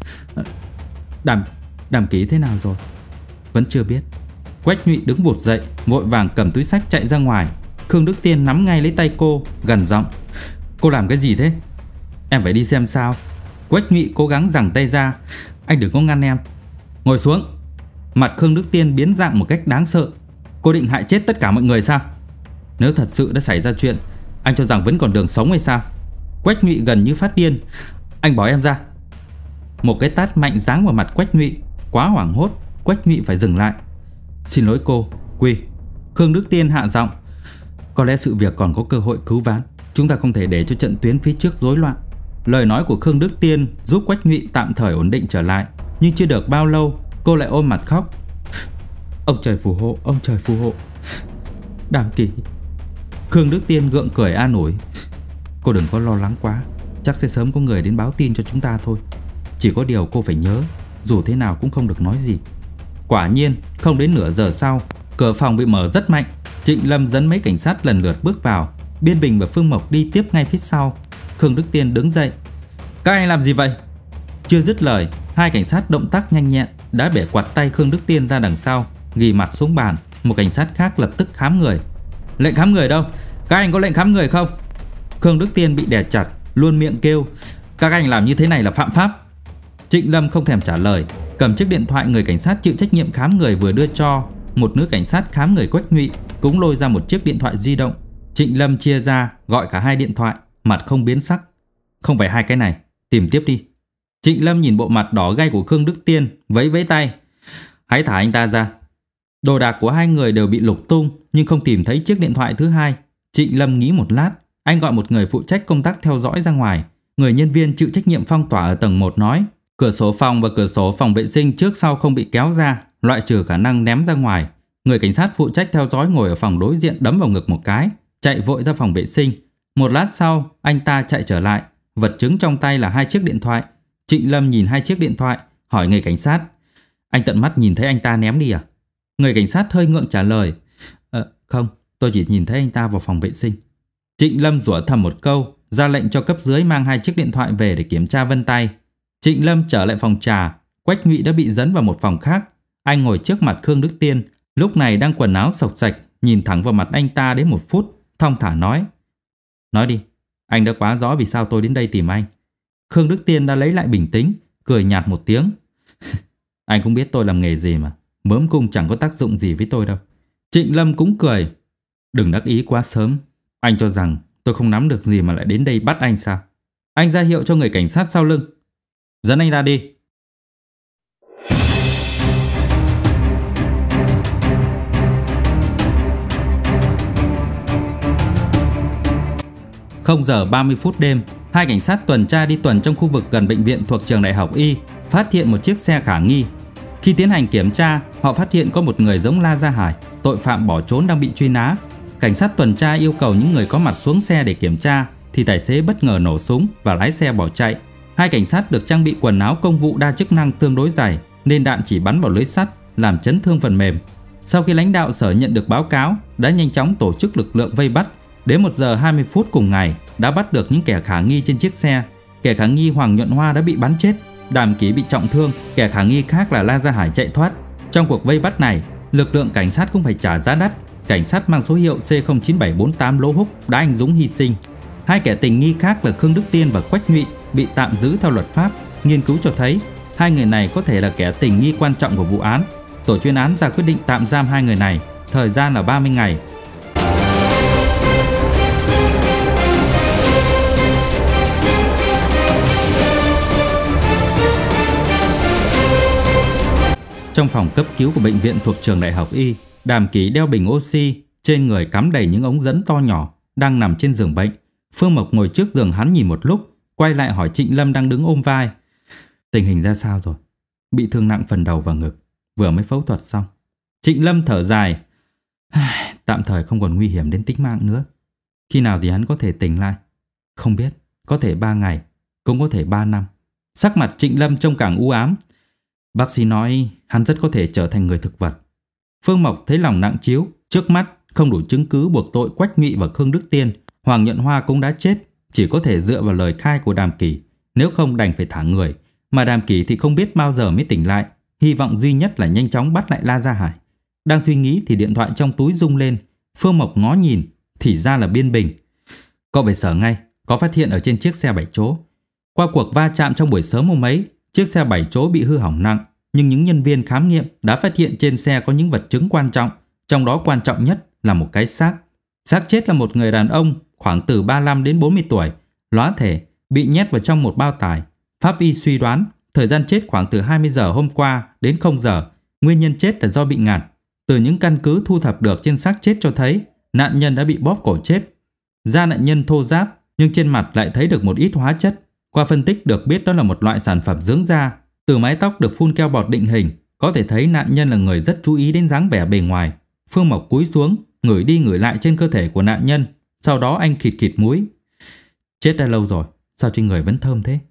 Speaker 1: Đàm, đàm ký thế nào rồi?" "Vẫn chưa biết." Quách Nhụy đứng vụt dậy, vội vàng cầm túi xách chạy ra ngoài. Khương Đức Tiên nắm ngay lấy tay cô, gằn giọng: "Cô làm cái gì thế?" "Em phải đi xem sao." Quách Nhụy cố gắng giằng tay ra: "Anh đừng có ngăn em." "Ngồi xuống." Mặt Khương Đức Tiên biến dạng một cách đáng sợ. "Cô định hại chết tất cả mọi người sao? Nếu thật sự đã xảy ra chuyện, anh cho rằng vẫn còn đường sống hay sao?" Quách Nhụy gần như phát điên: "Anh bỏ em ra." Một cái tát mạnh giáng vào mặt Quách Nhụy. Quá hoảng hốt, Quách Nhụy phải dừng lại. "Xin lỗi cô, Quy." Khương Đức Tiên hạ giọng: "Có lẽ sự việc còn có cơ hội cứu vãn, chúng ta không thể để cho trận tuyến phía trước rối loạn." Lời nói của Khương Đức Tiên giúp Quách Nhụy tạm thời ổn định trở lại, nhưng chưa được bao lâu, cô lại ôm mặt khóc: "Ông trời phù hộ, ông trời phù hộ." "Đàm Kỳ." Khương Đức Tiên gượng cười an ủi: "Cô đừng có lo lắng quá, chắc sẽ sớm có người đến báo tin cho chúng ta thôi. Chỉ có điều cô phải nhớ, dù thế nào cũng không được nói gì." Quả nhiên, không đến nửa giờ sau, cửa phòng bị mở rất mạnh. Trịnh Lâm dẫn mấy cảnh sát lần lượt bước vào, Biên Bình và Phương Mộc đi tiếp ngay phía sau. Khương Đức Tiên đứng dậy: "Các anh làm gì vậy?" Chưa dứt lời, hai cảnh sát động tác nhanh nhẹn đã bẻ quạt tay Khương Đức Tiên ra đằng sau, ghì mặt xuống bàn. Một cảnh sát khác lập tức khám người. "Lệnh khám người đâu? Các anh có lệnh khám người không?" Khương Đức Tiên bị đè chặt, luôn miệng kêu: "Các anh làm như thế này là phạm pháp." Trịnh Lâm không thèm trả lời, cầm chiếc điện thoại người cảnh sát chịu trách nhiệm khám người vừa đưa cho. Một nữ cảnh sát khám người Quách Nhụy cũng lôi ra một chiếc điện thoại di động. Trịnh Lâm chia ra gọi cả hai điện thoại, mặt không biến sắc: "Không phải hai cái này, tìm tiếp đi." Trịnh Lâm nhìn bộ mặt đỏ gay của Khương Đức Tiên, vẫy vẫy tay: "Hãy thả anh ta ra." Đồ đạc của hai người đều bị lục tung, nhưng không tìm thấy chiếc điện thoại thứ hai. Trịnh Lâm nghĩ một lát, anh gọi một người phụ trách công tác theo dõi ra ngoài. Người nhân viên chịu trách nhiệm phong tỏa ở tầng một nói: "Cửa sổ phòng và cửa sổ phòng vệ sinh trước sau không bị kéo ra, loại trừ khả năng ném ra ngoài." Người cảnh sát phụ trách theo dõi ngồi ở phòng đối diện đấm vào ngực một cái, chạy vội ra phòng vệ sinh. Một lát sau, anh ta chạy trở lại, vật chứng trong tay là hai chiếc điện thoại. Trịnh Lâm nhìn hai chiếc điện thoại, hỏi người cảnh sát: "Anh tận mắt nhìn thấy anh ta ném đi à?" Người cảnh sát hơi ngượng trả lời: "Ờ, không, tôi chỉ nhìn thấy anh ta vào phòng vệ sinh." Trịnh Lâm rủa thầm một câu, ra lệnh cho cấp dưới mang hai chiếc điện thoại về để kiểm tra vân tay. Trịnh Lâm trở lại phòng trà. Quách Nhụy đã bị dẫn vào một phòng khác. Anh ngồi trước mặt Khương Đức Tiên, lúc này đang quần áo sộc sạch, nhìn thẳng vào mặt anh ta đến một phút, thong thả nói: "Nói đi, anh đã quá rõ vì sao tôi đến đây tìm anh." Khương Đức Tiên đã lấy lại bình tĩnh, cười nhạt một tiếng: "Anh cũng biết tôi làm nghề gì mà, mớm cung chẳng có tác dụng gì với tôi đâu." Trịnh Lâm cũng cười: "Đừng đắc ý quá sớm. Anh cho rằng tôi không nắm được gì mà lại đến đây bắt anh sao?" Anh ra hiệu cho người cảnh sát sau lưng: "Dẫn anh ra đi." Không giờ ba mươi phút đêm, hai cảnh sát tuần tra đi tuần trong khu vực gần bệnh viện thuộc trường Đại học Y, phát hiện một chiếc xe khả nghi. Khi tiến hành kiểm tra, họ phát hiện có một người giống La Gia Hải, tội phạm bỏ trốn đang bị truy nã. Cảnh sát tuần tra yêu cầu những người có mặt xuống xe để kiểm tra, thì tài xế bất ngờ nổ súng và lái xe bỏ chạy. Hai cảnh sát được trang bị quần áo công vụ đa chức năng tương đối dày, nên đạn chỉ bắn vào lưới sắt, làm chấn thương phần mềm. Sau khi lãnh đạo sở nhận được báo cáo, đã nhanh chóng tổ chức lực lượng vây bắt. Đến một giờ hai mươi phút cùng ngày, đã bắt được những kẻ khả nghi trên chiếc xe. Kẻ khả nghi Hoàng Nhuận Hoa đã bị bắn chết, Đàm Ký bị trọng thương, kẻ khả nghi khác là La Gia Hải chạy thoát. Trong cuộc vây bắt này, lực lượng cảnh sát cũng phải trả giá đắt. cảnh sát mang số hiệu C không chín bảy bốn tám Lỗ Húc đã anh dũng hy sinh. Hai kẻ tình nghi khác là Khương Đức Tiên và Quách Nhụy bị tạm giữ theo luật pháp. Nghiên cứu cho thấy hai người này có thể là kẻ tình nghi quan trọng của vụ án. Tổ chuyên án ra quyết định tạm giam hai người này, thời gian là ba mươi ngày. Trong phòng cấp cứu của bệnh viện thuộc trường Đại học Y, Đàm Kỷ đeo bình oxy, trên người cắm đầy những ống dẫn to nhỏ, đang nằm trên giường bệnh. Phương Mộc ngồi trước giường hắn nhìn một lúc, quay lại hỏi Trịnh Lâm đang đứng ôm vai. Tình hình ra sao rồi? Bị thương nặng phần đầu và ngực, vừa mới phẫu thuật xong. Trịnh Lâm thở dài. Tạm thời không còn nguy hiểm đến tính mạng nữa. Khi nào thì hắn có thể tỉnh lại? Không biết, có thể ba ngày, cũng có thể ba năm. Sắc mặt Trịnh Lâm trông càng u ám. Bác sĩ nói hắn rất có thể trở thành người thực vật. Phương Mộc thấy lòng nặng trĩu, trước mắt không đủ chứng cứ buộc tội Quách Nhụy và Khương Đức Tiên. Hoàng Nhuận Hoa cũng đã chết, chỉ có thể dựa vào lời khai của Đàm Kỷ, nếu không đành phải thả người. Mà Đàm Kỷ thì không biết bao giờ mới tỉnh lại, hy vọng duy nhất là nhanh chóng bắt lại La Gia Hải. Đang suy nghĩ thì điện thoại trong túi rung lên. Phương Mộc ngó nhìn, thì ra là Biên Bình. Cậu về sở ngay, có phát hiện ở trên chiếc xe bảy chỗ. Qua cuộc va chạm trong buổi sớm hôm ấy, chiếc xe bảy chỗ bị hư hỏng nặng, nhưng những nhân viên khám nghiệm đã phát hiện trên xe có những vật chứng quan trọng, trong đó quan trọng nhất là một cái xác. Xác chết là một người đàn ông khoảng từ ba mươi lăm đến bốn mươi tuổi, lóa thể, bị nhét vào trong một bao tải. Pháp y suy đoán thời gian chết khoảng từ hai mươi giờ hôm qua đến không giờ, nguyên nhân chết là do bị ngạt. Từ những căn cứ thu thập được trên xác chết cho thấy nạn nhân đã bị bóp cổ chết. Da nạn nhân thô ráp, nhưng trên mặt lại thấy được một ít hóa chất. Qua phân tích được biết đó là một loại sản phẩm dưỡng da. Từ mái tóc được phun keo bọt định hình, có thể thấy nạn nhân là người rất chú ý đến dáng vẻ bề ngoài. Phương Mộc cúi xuống, ngửi đi ngửi lại trên cơ thể của nạn nhân. Sau đó anh khịt khịt mũi. Chết đã lâu rồi, sao trên người vẫn thơm thế?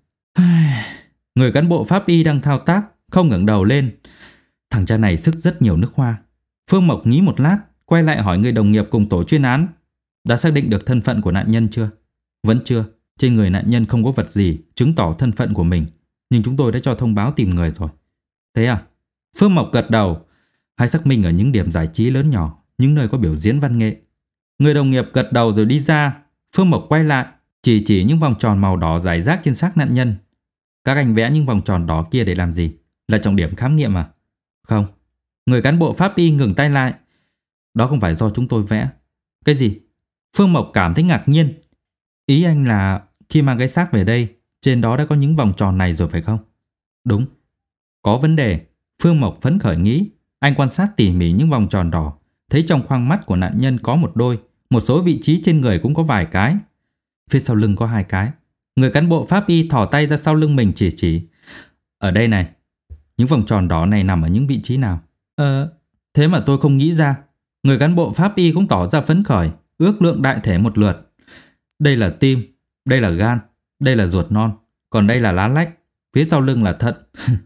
Speaker 1: Người cán bộ pháp y đang thao tác không ngẩng đầu lên. Thằng cha này sức rất nhiều nước hoa. Phương Mộc nghĩ một lát, quay lại hỏi người đồng nghiệp cùng tổ chuyên án. Đã xác định được thân phận của nạn nhân chưa? Vẫn chưa. Trên người nạn nhân không có vật gì chứng tỏ thân phận của mình, nhưng chúng tôi đã cho thông báo tìm người rồi. Thế à? Phương Mộc gật đầu. Hãy xác minh ở những điểm giải trí lớn nhỏ, những nơi có biểu diễn văn nghệ. Người đồng nghiệp gật đầu rồi đi ra. Phương Mộc quay lại, chỉ chỉ những vòng tròn màu đỏ rải rác trên xác nạn nhân. Các anh vẽ những vòng tròn đỏ kia để làm gì? Là trọng điểm khám nghiệm à? Không. Người cán bộ pháp y ngừng tay lại. Đó không phải do chúng tôi vẽ. Cái gì? Phương Mộc cảm thấy ngạc nhiên. Ý anh là khi mang cái xác về đây, trên đó đã có những vòng tròn này rồi phải không? Đúng. Có vấn đề. Phương Mộc phấn khởi nghĩ. Anh quan sát tỉ mỉ những vòng tròn đỏ, thấy trong khoang mắt của nạn nhân có một đôi, một số vị trí trên người cũng có vài cái. Phía sau lưng có hai cái. Người cán bộ pháp y thò tay ra sau lưng mình chỉ chỉ. Ở đây này. Những vòng tròn đỏ này nằm ở những vị trí nào? Ờ, thế mà tôi không nghĩ ra. Người cán bộ pháp y cũng tỏ ra phấn khởi, ước lượng đại thể một lượt. Đây là tim, đây là gan, đây là ruột non, còn đây là lá lách, phía sau lưng là thận.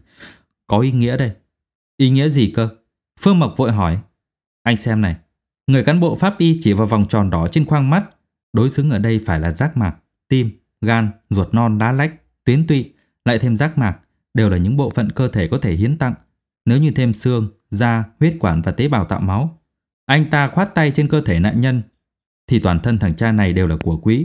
Speaker 1: Có ý nghĩa đây. Ý nghĩa gì cơ? Phương Mộc vội hỏi. Anh xem này. Người cán bộ pháp y chỉ vào vòng tròn đỏ trên khoang mắt. Đối xứng ở đây phải là giác mạc, tim, gan, ruột non, lá lách, tuyến tụy, lại thêm giác mạc, đều là những bộ phận cơ thể có thể hiến tặng. Nếu như thêm xương, da, huyết quản và tế bào tạo máu. Anh ta khoát tay trên cơ thể nạn nhân, thì toàn thân thằng cha này đều là của quý.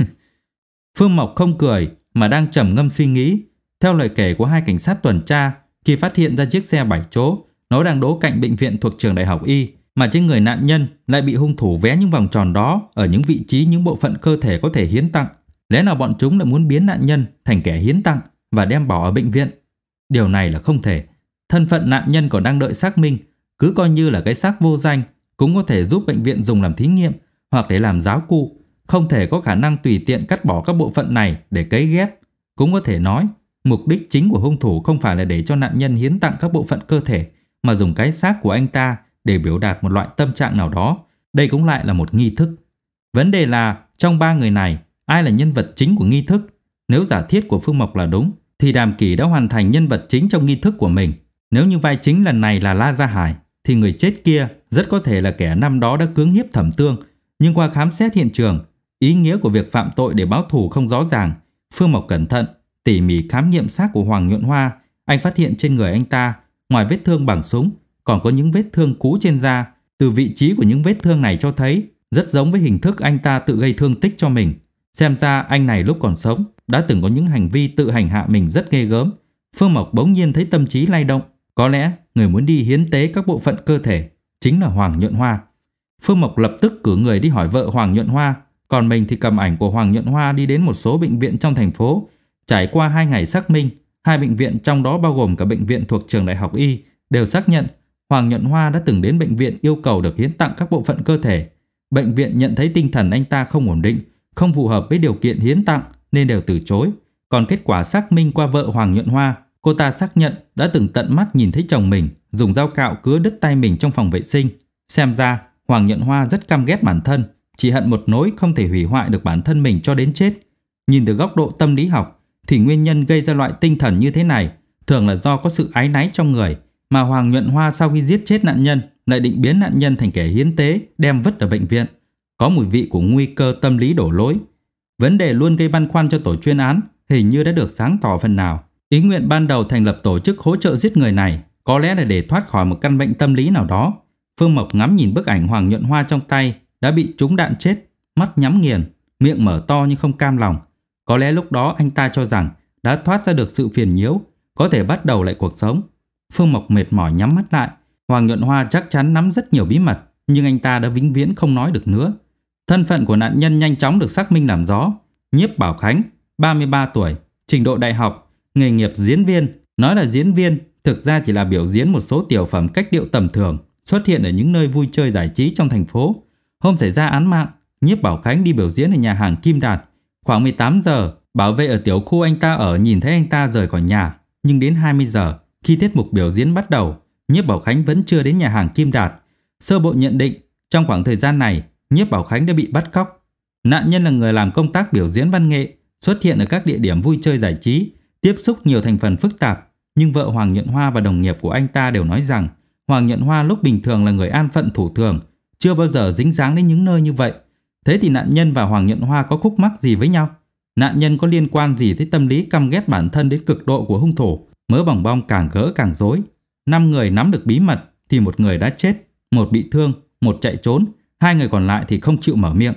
Speaker 1: Phương Mộc không cười mà đang trầm ngâm suy nghĩ. Theo lời kể của hai cảnh sát tuần tra, khi phát hiện ra chiếc xe bảy chỗ, nó đang đỗ cạnh bệnh viện thuộc trường Đại học Y, mà trên người nạn nhân lại bị hung thủ vẽ những vòng tròn đó ở những vị trí những bộ phận cơ thể có thể hiến tặng. Lẽ nào bọn chúng lại muốn biến nạn nhân thành kẻ hiến tặng và đem bỏ ở bệnh viện? Điều này là không thể. Thân phận nạn nhân còn đang đợi xác minh. Cứ coi như là cái xác vô danh, cũng có thể giúp bệnh viện dùng làm thí nghiệm hoặc để làm giáo cụ. Không thể có khả năng tùy tiện cắt bỏ các bộ phận này để cấy ghép. Cũng có thể nói, mục đích chính của hung thủ không phải là để cho nạn nhân hiến tặng các bộ phận cơ thể, mà dùng cái xác của anh ta để biểu đạt một loại tâm trạng nào đó. Đây cũng lại là một nghi thức. Vấn đề là trong ba người này, ai là nhân vật chính của nghi thức? Nếu giả thiết của Phương Mộc là đúng, thì Đàm Kỷ đã hoàn thành nhân vật chính trong nghi thức của mình. Nếu như vai chính lần này là La Gia Hải, thì người chết kia rất có thể là kẻ năm đó đã cưỡng hiếp Thẩm Tương. Nhưng qua khám xét hiện trường, ý nghĩa của việc phạm tội để báo thù không rõ ràng. Phương Mộc cẩn thận, tỉ mỉ khám nghiệm xác của Hoàng Nhuận Hoa. Anh phát hiện trên người anh ta, ngoài vết thương bằng súng, còn có những vết thương cú trên da, Từ vị trí của những vết thương này cho thấy rất giống với hình thức anh ta tự gây thương tích cho mình. Xem ra anh này lúc còn sống đã từng có những hành vi tự hành hạ mình rất ghê gớm. Phương Mộc bỗng nhiên thấy tâm trí lay động. Có lẽ người muốn đi hiến tế các bộ phận cơ thể chính là Hoàng Nhuận Hoa. Phương Mộc lập tức cử người đi hỏi vợ Hoàng Nhuận Hoa, còn mình thì cầm ảnh của Hoàng Nhuận Hoa đi đến một số bệnh viện trong thành phố. Trải qua hai ngày xác minh, hai bệnh viện trong đó bao gồm cả bệnh viện thuộc trường Đại học Y đều xác nhận Hoàng Nhuận Hoa đã từng đến bệnh viện yêu cầu được hiến tặng các bộ phận cơ thể. Bệnh viện nhận thấy tinh thần anh ta không ổn định, không phù hợp với điều kiện hiến tặng nên đều từ chối. Còn kết quả xác minh qua vợ Hoàng Nhuận Hoa, cô ta xác nhận đã từng tận mắt nhìn thấy chồng mình dùng dao cạo cứa đứt tay mình trong phòng vệ sinh. Xem ra Hoàng Nhuận Hoa rất căm ghét bản thân, chỉ hận một nỗi không thể hủy hoại được bản thân mình cho đến chết. Nhìn từ góc độ tâm lý học thì nguyên nhân gây ra loại tinh thần như thế này thường là do có sự áy náy trong người, mà Hoàng Nhuận Hoa sau khi giết chết nạn nhân lại định biến nạn nhân thành kẻ hiến tế đem vứt ở bệnh viện, có mùi vị của nguy cơ tâm lý đổ lỗi. Vấn đề luôn gây băn khoăn cho tổ chuyên án hình như đã được sáng tỏ phần nào. Ý nguyện ban đầu thành lập tổ chức hỗ trợ giết người này có lẽ là để thoát khỏi một căn bệnh tâm lý nào đó. Phương Mộc ngắm nhìn bức ảnh Hoàng Nhuận Hoa trong tay đã bị trúng đạn chết, mắt nhắm nghiền, miệng mở to nhưng không cam lòng. Có lẽ lúc đó anh ta cho rằng đã thoát ra được sự phiền nhiễu, có thể bắt đầu lại cuộc sống. Phương Mộc mệt mỏi nhắm mắt lại. Hoàng Nhuận Hoa chắc chắn nắm rất nhiều bí mật, nhưng anh ta đã vĩnh viễn không nói được nữa. Thân phận của nạn nhân nhanh chóng được xác minh làm rõ. Nhiếp Bảo Khánh, ba mươi ba tuổi, trình độ đại học, nghề nghiệp diễn viên. Nói là diễn viên, thực ra chỉ là biểu diễn một số tiểu phẩm cách điệu tầm thường, xuất hiện ở những nơi vui chơi giải trí trong thành phố. Hôm xảy ra án mạng, Nhiếp Bảo Khánh đi biểu diễn ở nhà hàng Kim Đạt. Khoảng mười tám giờ, bảo vệ ở tiểu khu anh ta ở nhìn thấy anh ta rời khỏi nhà. Nhưng đến hai mươi giờ, khi tiết mục biểu diễn bắt đầu, Nhiếp Bảo Khánh vẫn chưa đến nhà hàng Kim Đạt. Sơ bộ nhận định, trong khoảng thời gian này, Nhiếp Bảo Khánh đã bị bắt cóc. Nạn nhân là người làm công tác biểu diễn văn nghệ, xuất hiện ở các địa điểm vui chơi giải trí, tiếp xúc nhiều thành phần phức tạp. Nhưng vợ Hoàng Nhuận Hoa và đồng nghiệp của anh ta đều nói rằng Hoàng Nhuận Hoa lúc bình thường là người an phận thủ thường, chưa bao giờ dính dáng đến những nơi như vậy. Thế thì nạn nhân và Hoàng Nhuận Hoa có khúc mắc gì với nhau? Nạn nhân có liên quan gì tới tâm lý căm ghét bản thân đến cực độ của hung thủ? Mớ bòng bong càng gỡ càng rối. Năm người nắm được bí mật thì một người đã chết, một bị thương, một chạy trốn, hai người còn lại thì không chịu mở miệng.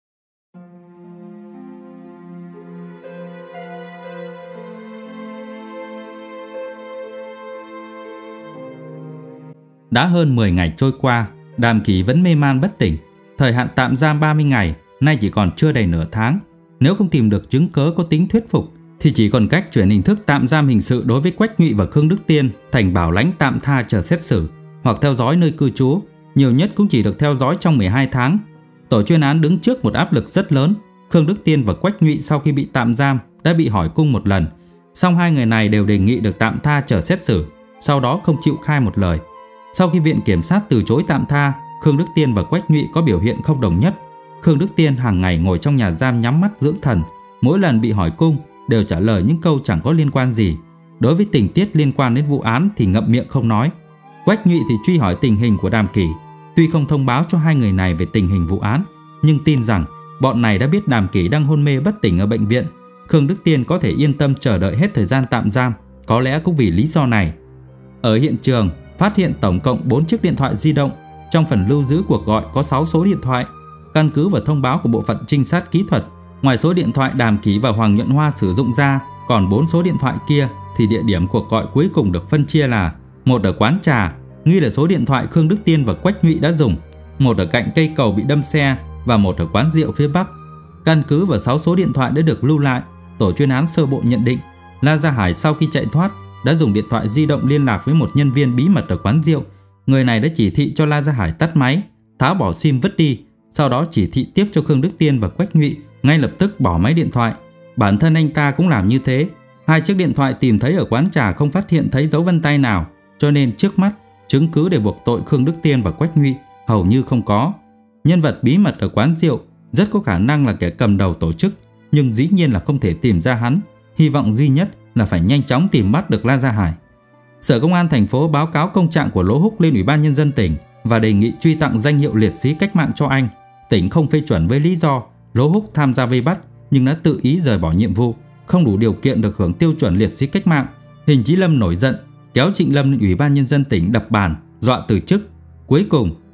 Speaker 1: Đã hơn mười ngày trôi qua, Đàm Kỷ vẫn mê man bất tỉnh. Thời hạn tạm giam ba mươi ngày, nay chỉ còn chưa đầy nửa tháng. Nếu không tìm được chứng cớ có tính thuyết phục thì chỉ còn cách chuyển hình thức tạm giam hình sự đối với Quách Nhụy và Khương Đức Tiên thành bảo lãnh tạm tha chờ xét xử, hoặc theo dõi nơi cư trú, nhiều nhất cũng chỉ được theo dõi trong mười hai tháng. Tổ chuyên án đứng trước một áp lực rất lớn. Khương Đức Tiên và Quách Nhụy sau khi bị tạm giam đã bị hỏi cung một lần, song hai người này đều đề nghị được tạm tha chờ xét xử, sau đó không chịu khai một lời. Sau khi viện kiểm sát từ chối tạm tha, Khương Đức Tiên và Quách Nhụy có biểu hiện không đồng nhất. Khương Đức Tiên hàng ngày ngồi trong nhà giam nhắm mắt dưỡng thần, mỗi lần bị hỏi cung đều trả lời những câu chẳng có liên quan gì. Đối với tình tiết liên quan đến vụ án thì ngậm miệng không nói. Quách Nhụy thì truy hỏi tình hình của Đàm Kỷ. Tuy không thông báo cho hai người này về tình hình vụ án, nhưng tin rằng bọn này đã biết Đàm Kỷ đang hôn mê bất tỉnh ở bệnh viện. Khương Đức Tiên có thể yên tâm chờ đợi hết thời gian tạm giam, có lẽ cũng vì lý do này. Ở hiện trường phát hiện tổng cộng bốn chiếc điện thoại di động. Trong phần lưu giữ cuộc gọi có sáu số điện thoại. Căn cứ vào thông báo của bộ phận trinh sát kỹ thuật, ngoài số điện thoại Đàm Kỷ và Hoàng Nhuận Hoa sử dụng ra, còn bốn số điện thoại kia thì địa điểm cuộc gọi cuối cùng được phân chia là một ở quán trà, nghi là số điện thoại Khương Đức Tiên và Quách Nhụy đã dùng, một ở cạnh cây cầu bị đâm xe và một ở quán rượu phía Bắc. Căn cứ vào sáu số điện thoại đã được lưu lại, tổ chuyên án sơ bộ nhận định La Gia Hải sau khi chạy thoát đã dùng điện thoại di động liên lạc với một nhân viên bí mật ở quán rượu. Người này đã chỉ thị cho La Gia Hải tắt máy, tháo bỏ sim vứt đi, sau đó chỉ thị tiếp cho Khương Đức Tiên và Quách Nhụy ngay lập tức bỏ máy điện thoại. Bản thân anh ta cũng làm như thế. Hai chiếc điện thoại tìm thấy ở quán trà không phát hiện thấy dấu vân tay nào, cho nên trước mắt chứng cứ để buộc tội Khương Đức Tiên và Quách Nhụy hầu như không có. Nhân vật bí mật ở quán rượu rất có khả năng là kẻ cầm đầu tổ chức, nhưng dĩ nhiên là không thể tìm ra hắn. Hy vọng duy nhất là phải nhanh chóng tìm bắt được La Gia Hải. Sở Công an thành phố báo cáo công trạng của Lỗ Húc lên Ủy ban Nhân dân tỉnh và đề nghị truy tặng danh hiệu liệt sĩ cách mạng cho anh. Tỉnh không phê chuẩn với lý do Lỗ Húc tham gia vây bắt nhưng đã tự ý rời bỏ nhiệm vụ, không đủ điều kiện được hưởng tiêu chuẩn liệt sĩ cách mạng. Hình Chí Lâm nổi giận, kéo Trịnh Lâm lên Ủy ban Nhân dân tỉnh đập bàn, dọa từ chức. Cuối cùng,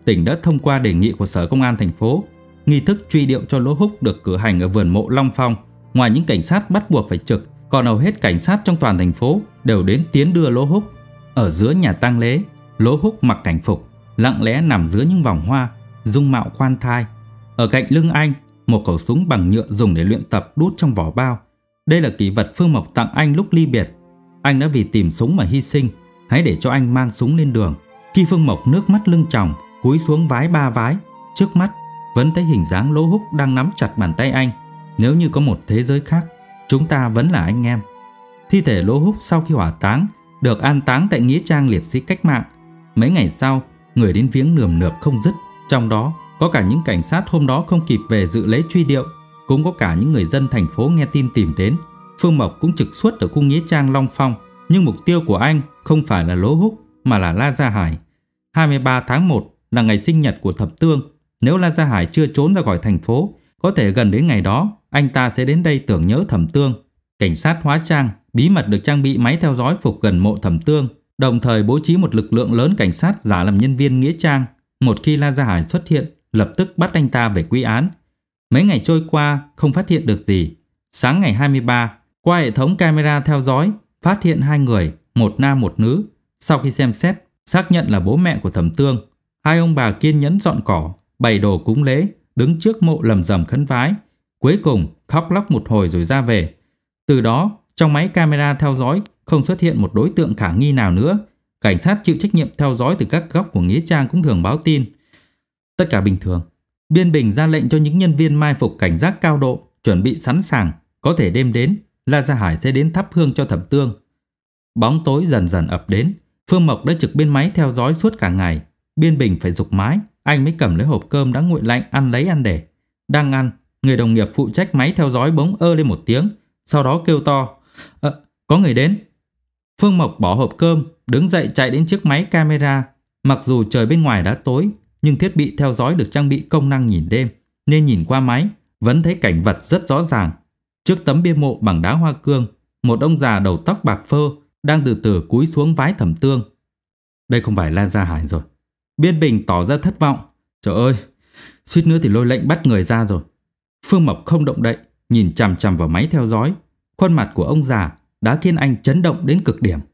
Speaker 1: tỉnh đã thông qua đề nghị của Sở Công an thành phố. Nghi thức truy điệu cho Lỗ Húc được cử hành ở vườn mộ Long Phong. Ngoài những cảnh sát bắt buộc phải trực, còn hầu hết cảnh sát trong toàn thành phố đều đến tiến đưa Lỗ Húc. Ở giữa nhà tang lễ, Lỗ Húc mặc cảnh phục, lặng lẽ nằm dưới những vòng hoa, dung mạo khoan thai. Ở cạnh lưng anh, một khẩu súng bằng nhựa dùng để luyện tập đút trong vỏ bao. Đây là kỷ vật Phương Mộc tặng anh lúc ly biệt. Anh đã vì tìm súng mà hy sinh, hãy để cho anh mang súng lên đường. Khi Phương Mộc nước mắt lưng tròng, cúi xuống vái ba vái, trước mắt vẫn thấy hình dáng Lỗ Húc đang nắm chặt bàn tay anh. Nếu như có một thế giới khác, chúng ta vẫn là anh em. Thi thể Lỗ Húc sau khi hỏa táng được an táng tại nghĩa trang liệt sĩ cách mạng. Mấy ngày sau, người đến viếng nườm nượp không dứt, trong đó có cả những cảnh sát hôm đó không kịp về dự lễ truy điệu, cũng có cả những người dân thành phố nghe tin tìm đến. Phương Mộc cũng trực suốt ở khu nghĩa trang Long Phong, nhưng mục tiêu của anh không phải là Lỗ Húc mà là La Gia Hải. hai mươi ba tháng một là ngày sinh nhật của Thẩm Tương. Nếu La Gia Hải chưa trốn ra khỏi thành phố, có thể gần đến ngày đó anh ta sẽ đến đây tưởng nhớ Thẩm Tương. Cảnh sát hóa trang bí mật được trang bị máy theo dõi phục gần mộ Thẩm Tương, đồng thời bố trí một lực lượng lớn cảnh sát giả làm nhân viên nghĩa trang. Một khi La Gia Hải xuất hiện, lập tức bắt anh ta về quy án. Mấy ngày trôi qua không phát hiện được gì. Sáng ngày hai mươi ba, qua hệ thống camera theo dõi, phát hiện hai người, một nam một nữ. Sau khi xem xét, xác nhận là bố mẹ của Thẩm Tương. Hai ông bà kiên nhẫn dọn cỏ, bày đồ cúng lễ, đứng trước mộ lầm rầm khấn vái. Cuối cùng khóc lóc một hồi rồi ra về. Từ đó, trong máy camera theo dõi không xuất hiện một đối tượng khả nghi nào nữa. Cảnh sát chịu trách nhiệm theo dõi từ các góc của nghĩa trang cũng thường báo tin. Tất cả bình thường. Biên Bình ra lệnh cho những nhân viên mai phục cảnh giác cao độ, chuẩn bị sẵn sàng. Có thể đêm đến, La Gia Hải sẽ đến thắp hương cho Thẩm Tương. Bóng tối dần dần ập đến. Phương Mộc đã trực bên máy theo dõi suốt cả ngày. Biên Bình phải giục máy, anh mới cầm lấy hộp cơm đã nguội lạnh ăn lấy ăn để. Đang ăn, người đồng nghiệp phụ trách máy theo dõi bỗng ơ lên một tiếng, sau đó kêu to: à, có người đến. Phương Mộc bỏ hộp cơm, đứng dậy chạy đến chiếc máy camera. Mặc dù trời bên ngoài đã tối, nhưng thiết bị theo dõi được trang bị công năng nhìn đêm, nên nhìn qua máy vẫn thấy cảnh vật rất rõ ràng. Trước tấm bia mộ bằng đá hoa cương, một ông già đầu tóc bạc phơ đang từ từ cúi xuống vái Thẩm Tương. Đây không phải La Gia Hải rồi. Biên Bình tỏ ra thất vọng. Trời ơi, suýt nữa thì lôi lệnh bắt người ra rồi. Phương Mộc không động đậy, nhìn chằm chằm vào máy theo dõi. Khuôn mặt của ông già đã khiến anh chấn động đến cực điểm.